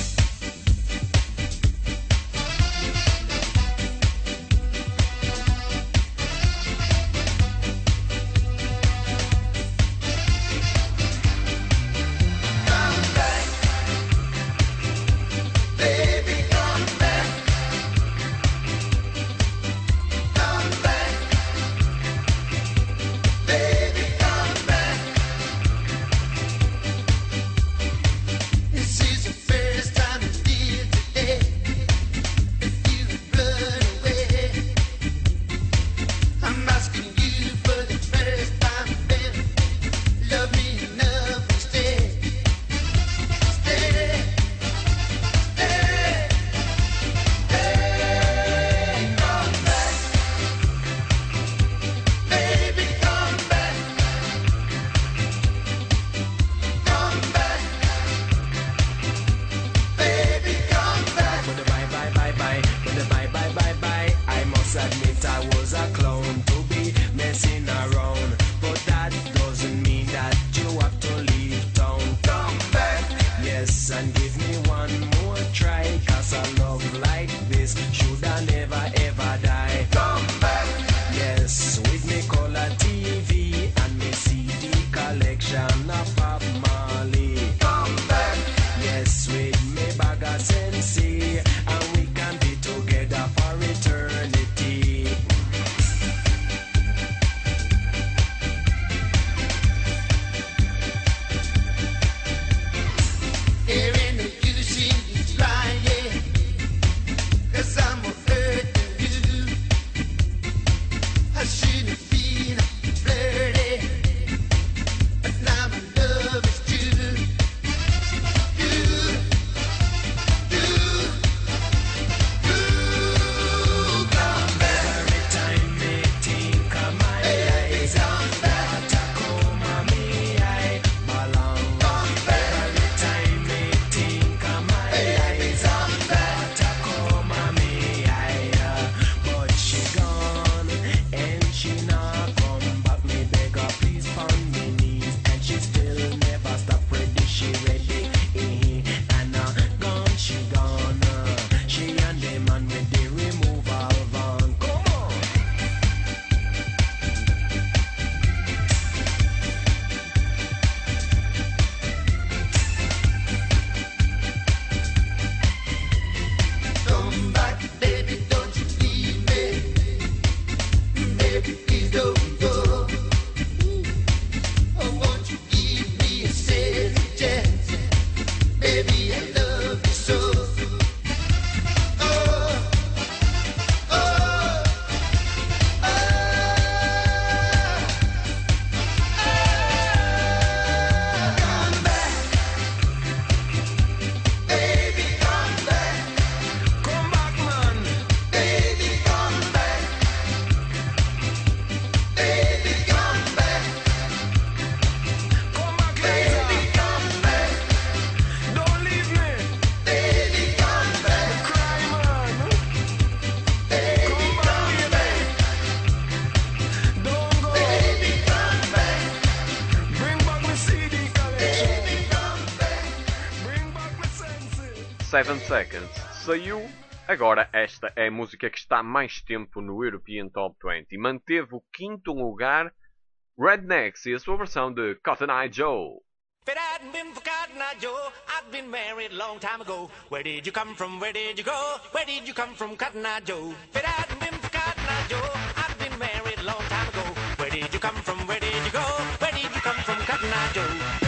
Seven Seconds saiu. Agora esta é a música que está mais tempo no European Top 20. Manteve o 5º lugar Rednecks e a sua versão de Cotton Eye Joe. If it hadn't been for Cotton Eye Joe, I'd been married a long time ago. Where did you come from? Where did you go? Where did you come from, Cotton Eye Joe? If it hadn't been for Cotton Eye Joe, I'd been married a long time ago. Where did you come from? Where did you go? Where did you come from, Cotton Eye Joe?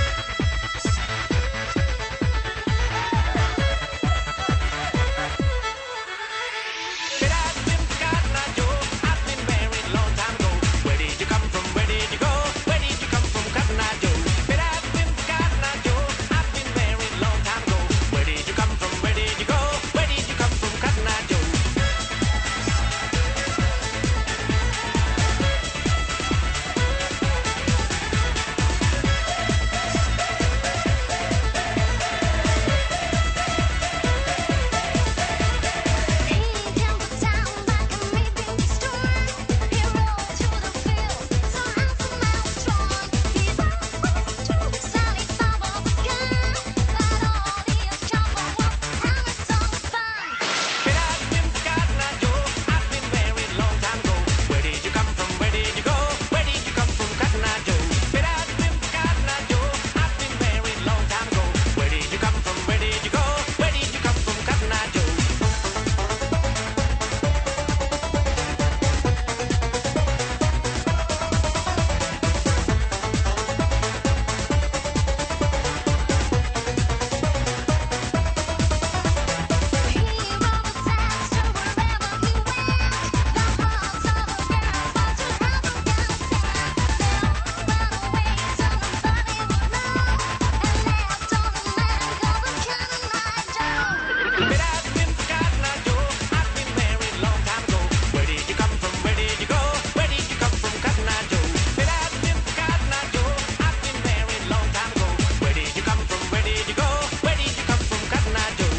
If it hadn't been for Cotton Eye Joe, I'd been married a long time ago. Where did you come from? Where did you go? Where did you come from, Cotton Eye Joe? If it hadn't been for Cotton Eye Joe, I'd been married a long time ago. Where did you come from? Where did you go? Where did you come from, Cotton Eye Joe?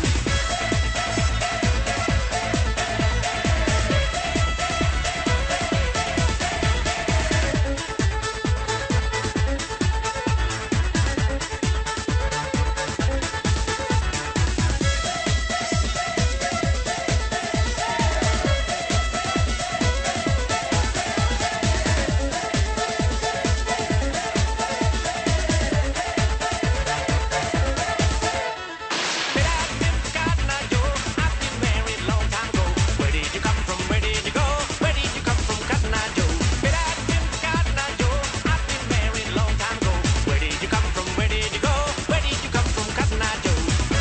If it hadn't been for Cotton Eye Joe, I'd been married a long time ago. Where did you come from? Where did you go? Where did you come from, Cotton Eye Joe? If it hadn't been for Cotton Eye Joe, I'd been married a long time ago. Where did you come from? Where did you go? Where did you come from, Cotton Eye Joe?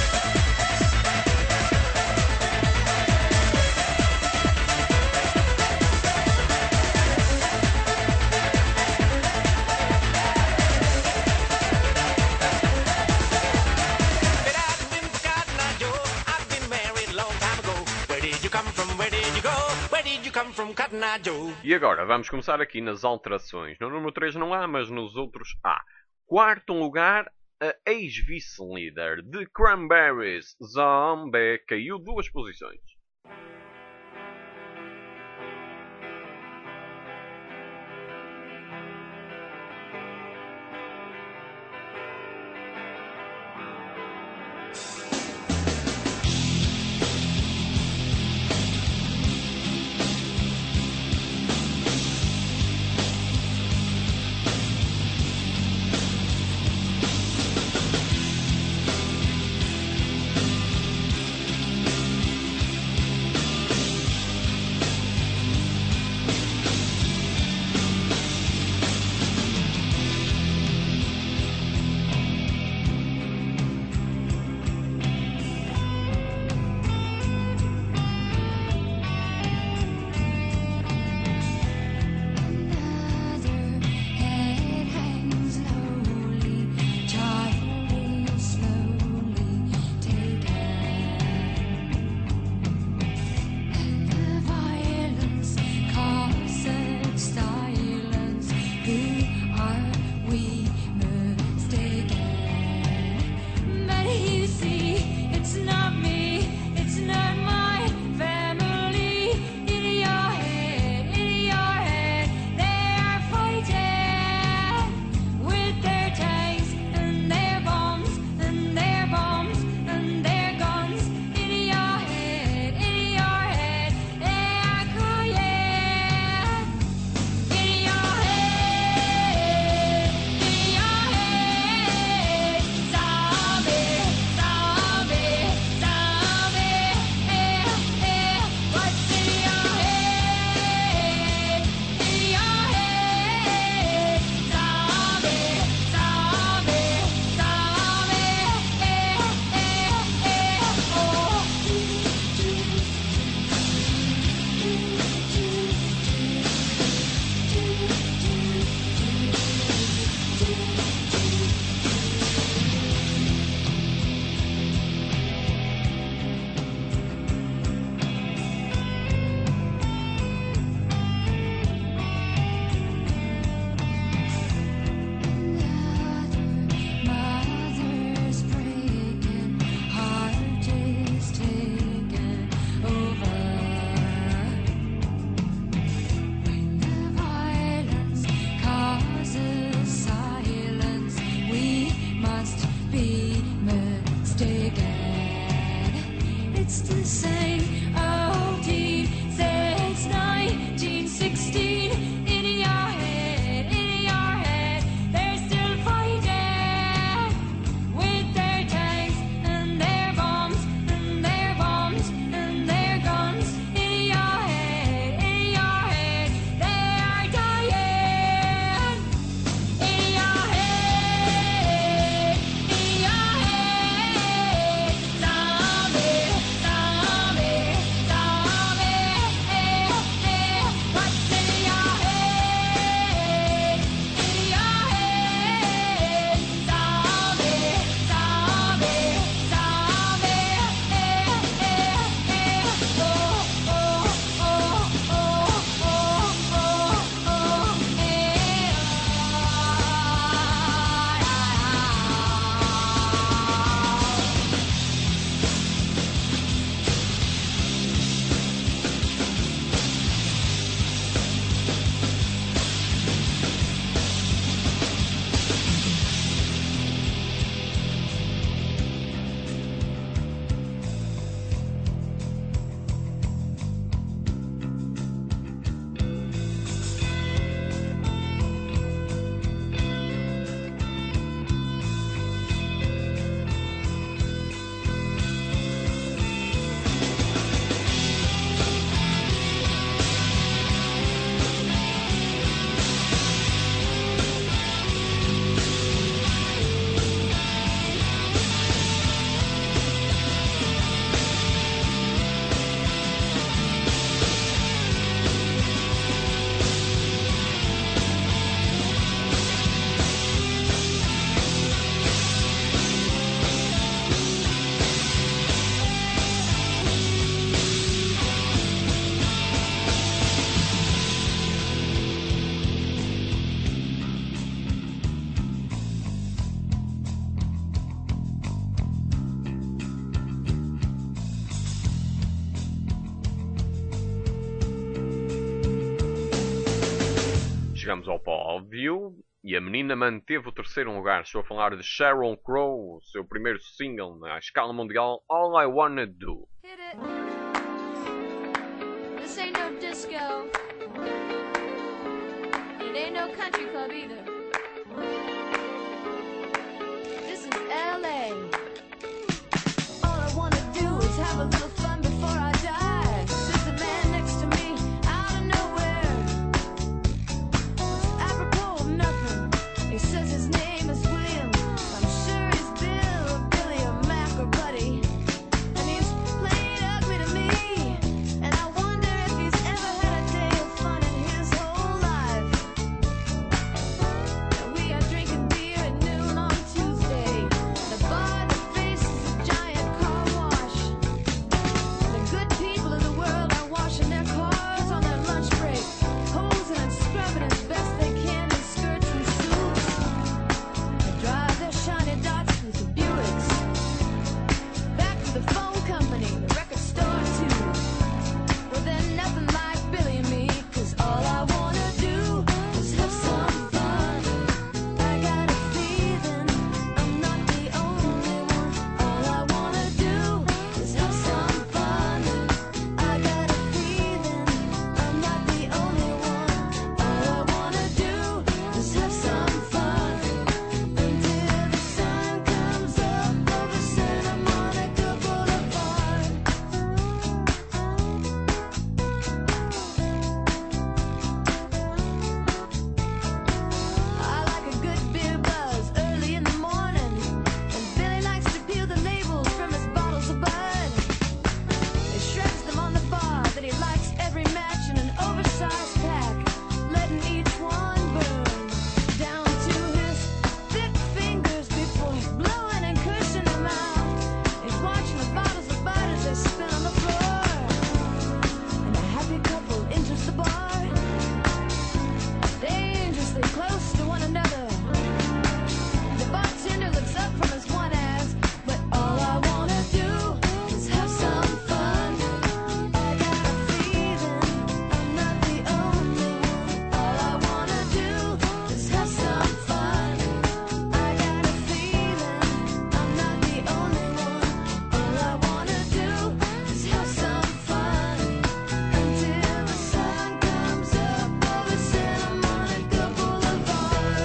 If it hadn't been for Cotton Eye Joe, I'd been married a long time ago. Where did you come from? Where did you go? Where did you come from, Cotton Eye Joe? E agora vamos começar aqui nas alterações. No número 3 não há, mas nos outros há. Quarto lugar, a ex-vice-líder de Cranberries, Zombie, caiu 2 posições. chegamos ao pódio e a menina manteve o terceiro lugar. Estou a falar de Sheryl Crow, o seu primeiro single na escala mundial, All I Wanna Do. Hit it. This ain't no disco. It ain't no country club either. This is LA. All I wanna do is have a little fun before I die. There's a man next to me out of nowhere. Apropos of nothing. He says his name is William. I'm sure he's Bill or Billy or Mac or Buddy. And he's plain ugly to me. And I wonder if he's ever had a day of fun in his whole life. We are drinking beer at noon on Tuesday. The bar that faces a giant car wash. The good people of the world are washing their cars on their lunch break, hosing and scrubbing as best they can in skirts and suits. They drive their shiny Datsuns and Buicks back to the phone company, the record store too. Well, they're nothing like Billy and me, 'cause all I wanna do is have some fun. I got a feeling I'm not the only one. All I wanna do is have some fun. I got a feeling I'm not the only one. All I wanna do is have some fun until the sun comes up over Santa Monica Boulevard. I like a good beer buzz early in the morning, and Billy likes to peel the labels from his bottles of Bud. He shreds them on the bar, then he lights every match in an oversized pack, letting each one burn down to his thick fingers before blowing and cushing them out. He's watching the bottles of Bud as they spin on the floor, and a happy couple enters the bar, dangerously close to one another. The bartender looks up from his one ass, but all I wanna do is have some fun. I got a feeling I'm not the only one. All I wanna do is have some fun. I got a feeling I'm not the only one. All I wanna do is have some fun until the sun comes up over Santa Monica Boulevard.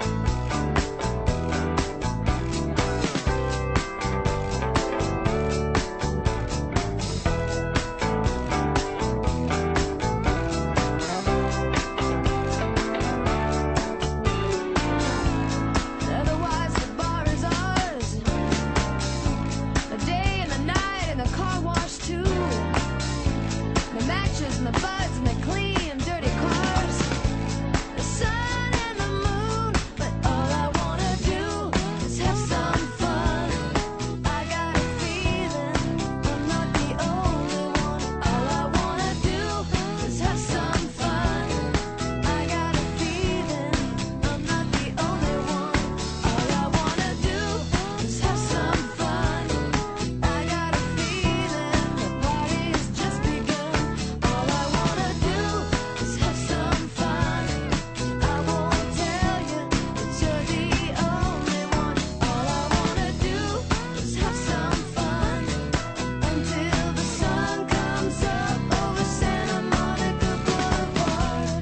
Otherwise the bar is ours. The day and the night and the car wash too. The matches and the buds and the clean and dirty cars. The sun and the moon, but all I wanna do is have some fun. I got a feeling I'm not the only one. All I wanna do is have some fun. I got a feeling I'm not the only one. All I wanna do is have some fun. I got a feeling the party's just begun. All I wanna do is have some fun. I won't tell you that you're the only one. All I wanna do is have some fun until the sun comes up over Santa Monica Boulevard.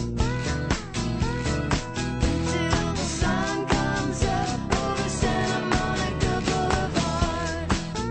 Until the sun comes up over Santa Monica Boulevard.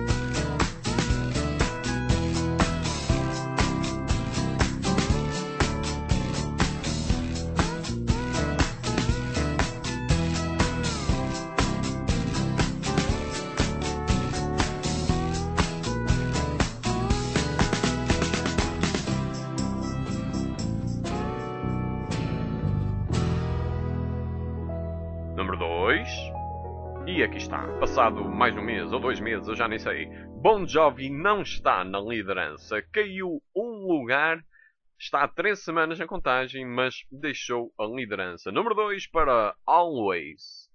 Número 2. E aqui está. Passado mais um mês ou 2 meses, eu já nem sei. Bon Jovi não está na liderança. Caiu um lugar. Está há 3 semanas na contagem, mas deixou a liderança. Número 2 para Always.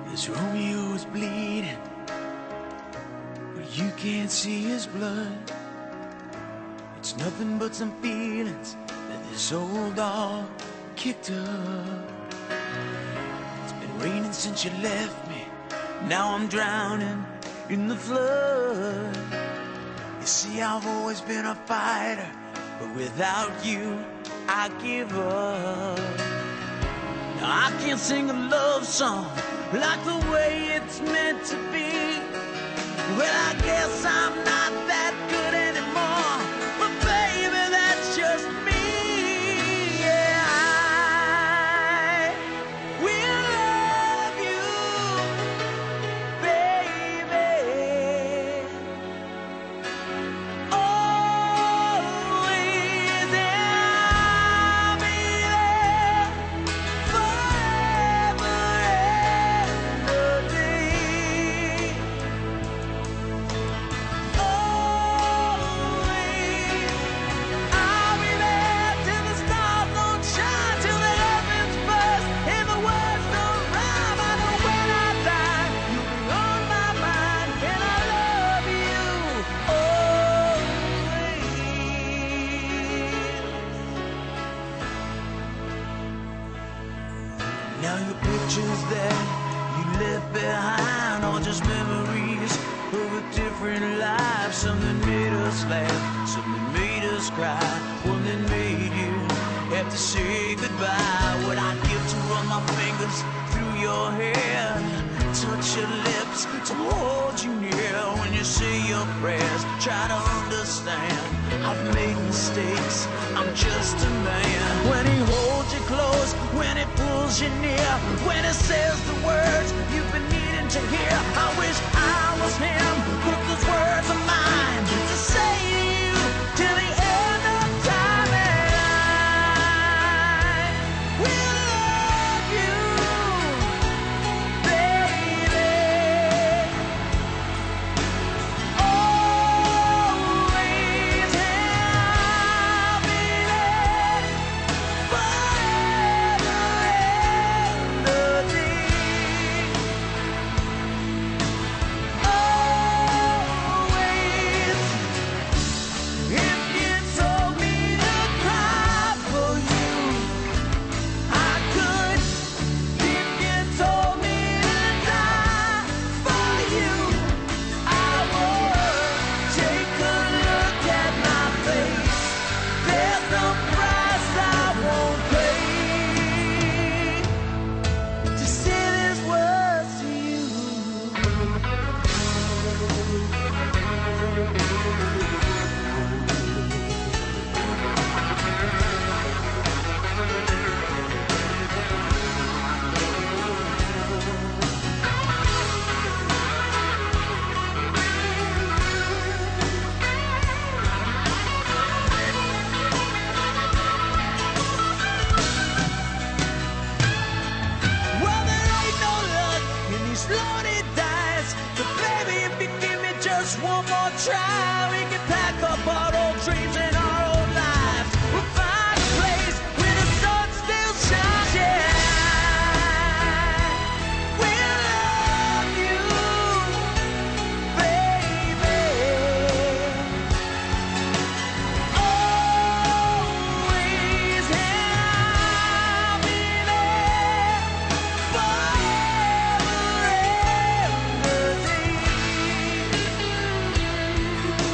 This Romeo is bleeding, but you can't see his blood. It's nothing but some feelings that this old dog kicked up. It's been raining since you left me. Now I'm drowning in the flood. You see, I've always been a fighter, but without you, I give up. Now I can't sing a love song like the way it's meant to be. Well, I guess I'm not that good anymore, but baby, that's just me. Yeah, I will love you, baby, always, and I'll be there forever and a day. Always, I'll be there till the stars don't shine, till the heavens burst and the words don't rhyme. I know when I die, you'll be on my mind, and I love you always. Now your pictures that you left behind are just memories of a different life. Some that made us laugh, some that made us cry, one that made you have to say goodbye. What I'd give to run my fingers through your hair, touch your lips, to hold you near when you say your prayers. Try to understand, I've made mistakes, I'm just a man. When he holds you close, when he pulls you near, when he says the words you've been needing to hear, I wish I was him, but those words are mine to say to you till the end of time. And I will love you, baby, always, and I'll be there forever and a day. Always, if you told me to cry for you, I could. If you told me to die for you, I would. Take a look at my face. There's no price I won't pay to say these words to you. Well, there ain't no luck in these loaded dice, but baby, if you give me just one more try, we can pack up our old dreams and our old lives. We'll find a place where the sun still shines. Yeah, we'll love you, baby, always, and I'll be there forever and a day.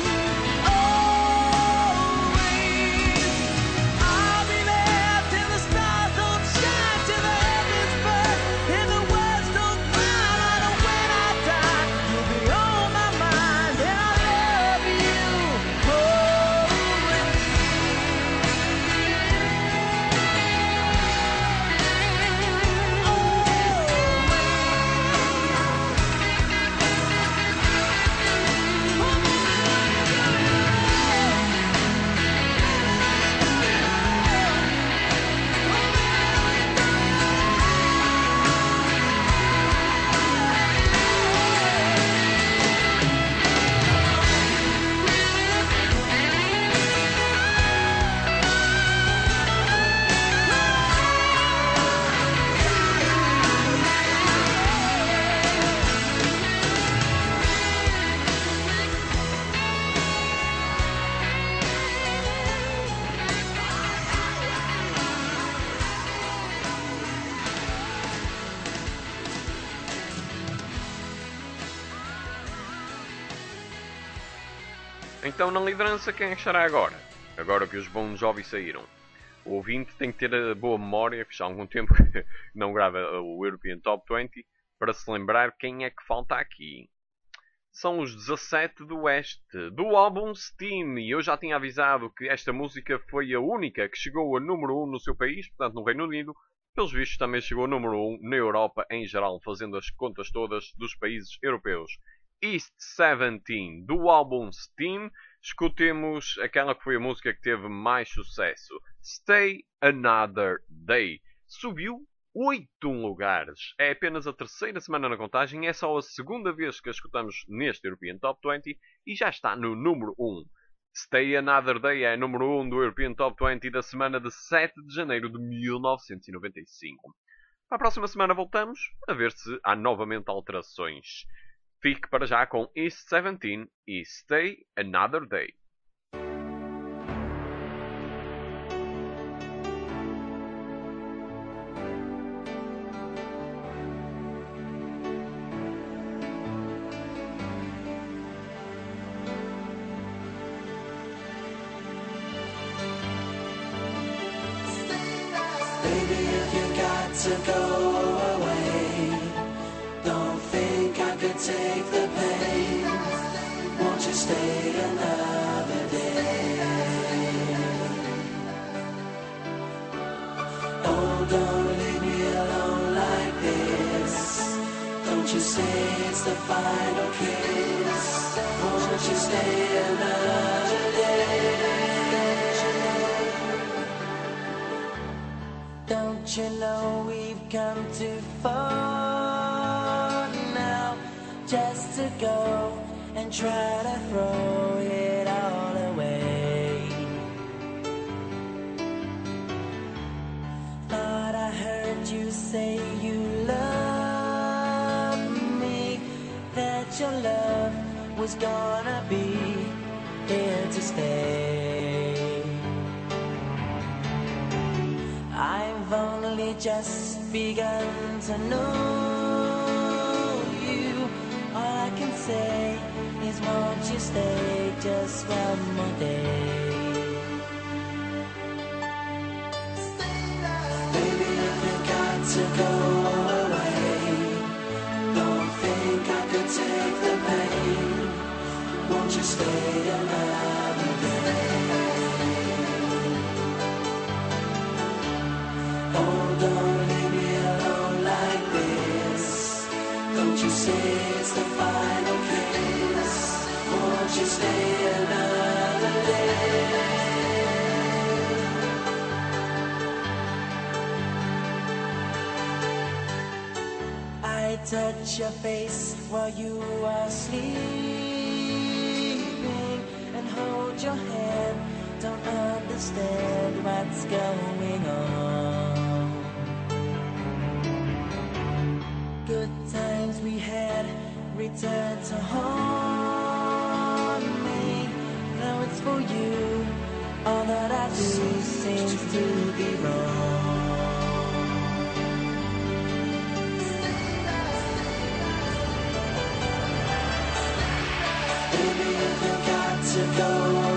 Então na liderança quem é que estará agora? Agora que os bons jovens saíram. O ouvinte tem que ter a boa memória, que já há algum tempo que não grava o European Top 20, para se lembrar quem é que falta aqui. São os 17 do Oeste, do álbum Steam. E eu já tinha avisado que esta música foi a única que chegou a número 1 no seu país, portanto no Reino Unido. Pelos vistos também chegou a número 1 na Europa em geral, fazendo as contas todas dos países europeus. East 17 do álbum Steam. Escutemos aquela que foi a música que teve mais sucesso. Stay Another Day. Subiu 8 lugares. É apenas a terceira semana na contagem. É só a segunda vez que a escutamos neste European Top 20 e já está no número 1. Stay Another Day é número 1 do European Top 20 da semana de 7 de janeiro de 1995. Para a próxima semana voltamos a ver se há novamente alterações. Fique para já com East 17 e Stay Another Day. Baby, if you got to go away, don't think I could take the pain. Won't you stay another day? Oh, don't leave me alone like this. Don't you say it's the final kiss. Won't you stay another day? Don't you know we've come too far now just to go and try to throw it all away? Thought I heard you say you love me, that your love was gonna be here to stay. I've only just begun to know you. All I can say is won't you stay just one more day? Baby, if you got to go away, don't think I could take the pain. Won't you stay another day? Oh, don't leave me alone like this. Don't you say it's the final kiss. Won't you stay another day? I touch your face while you are sleeping and hold your hand. Don't understand what's going on. Good times we had return to haunt me. Now it's for you. All that I do seems to be wrong. Baby, if you got to go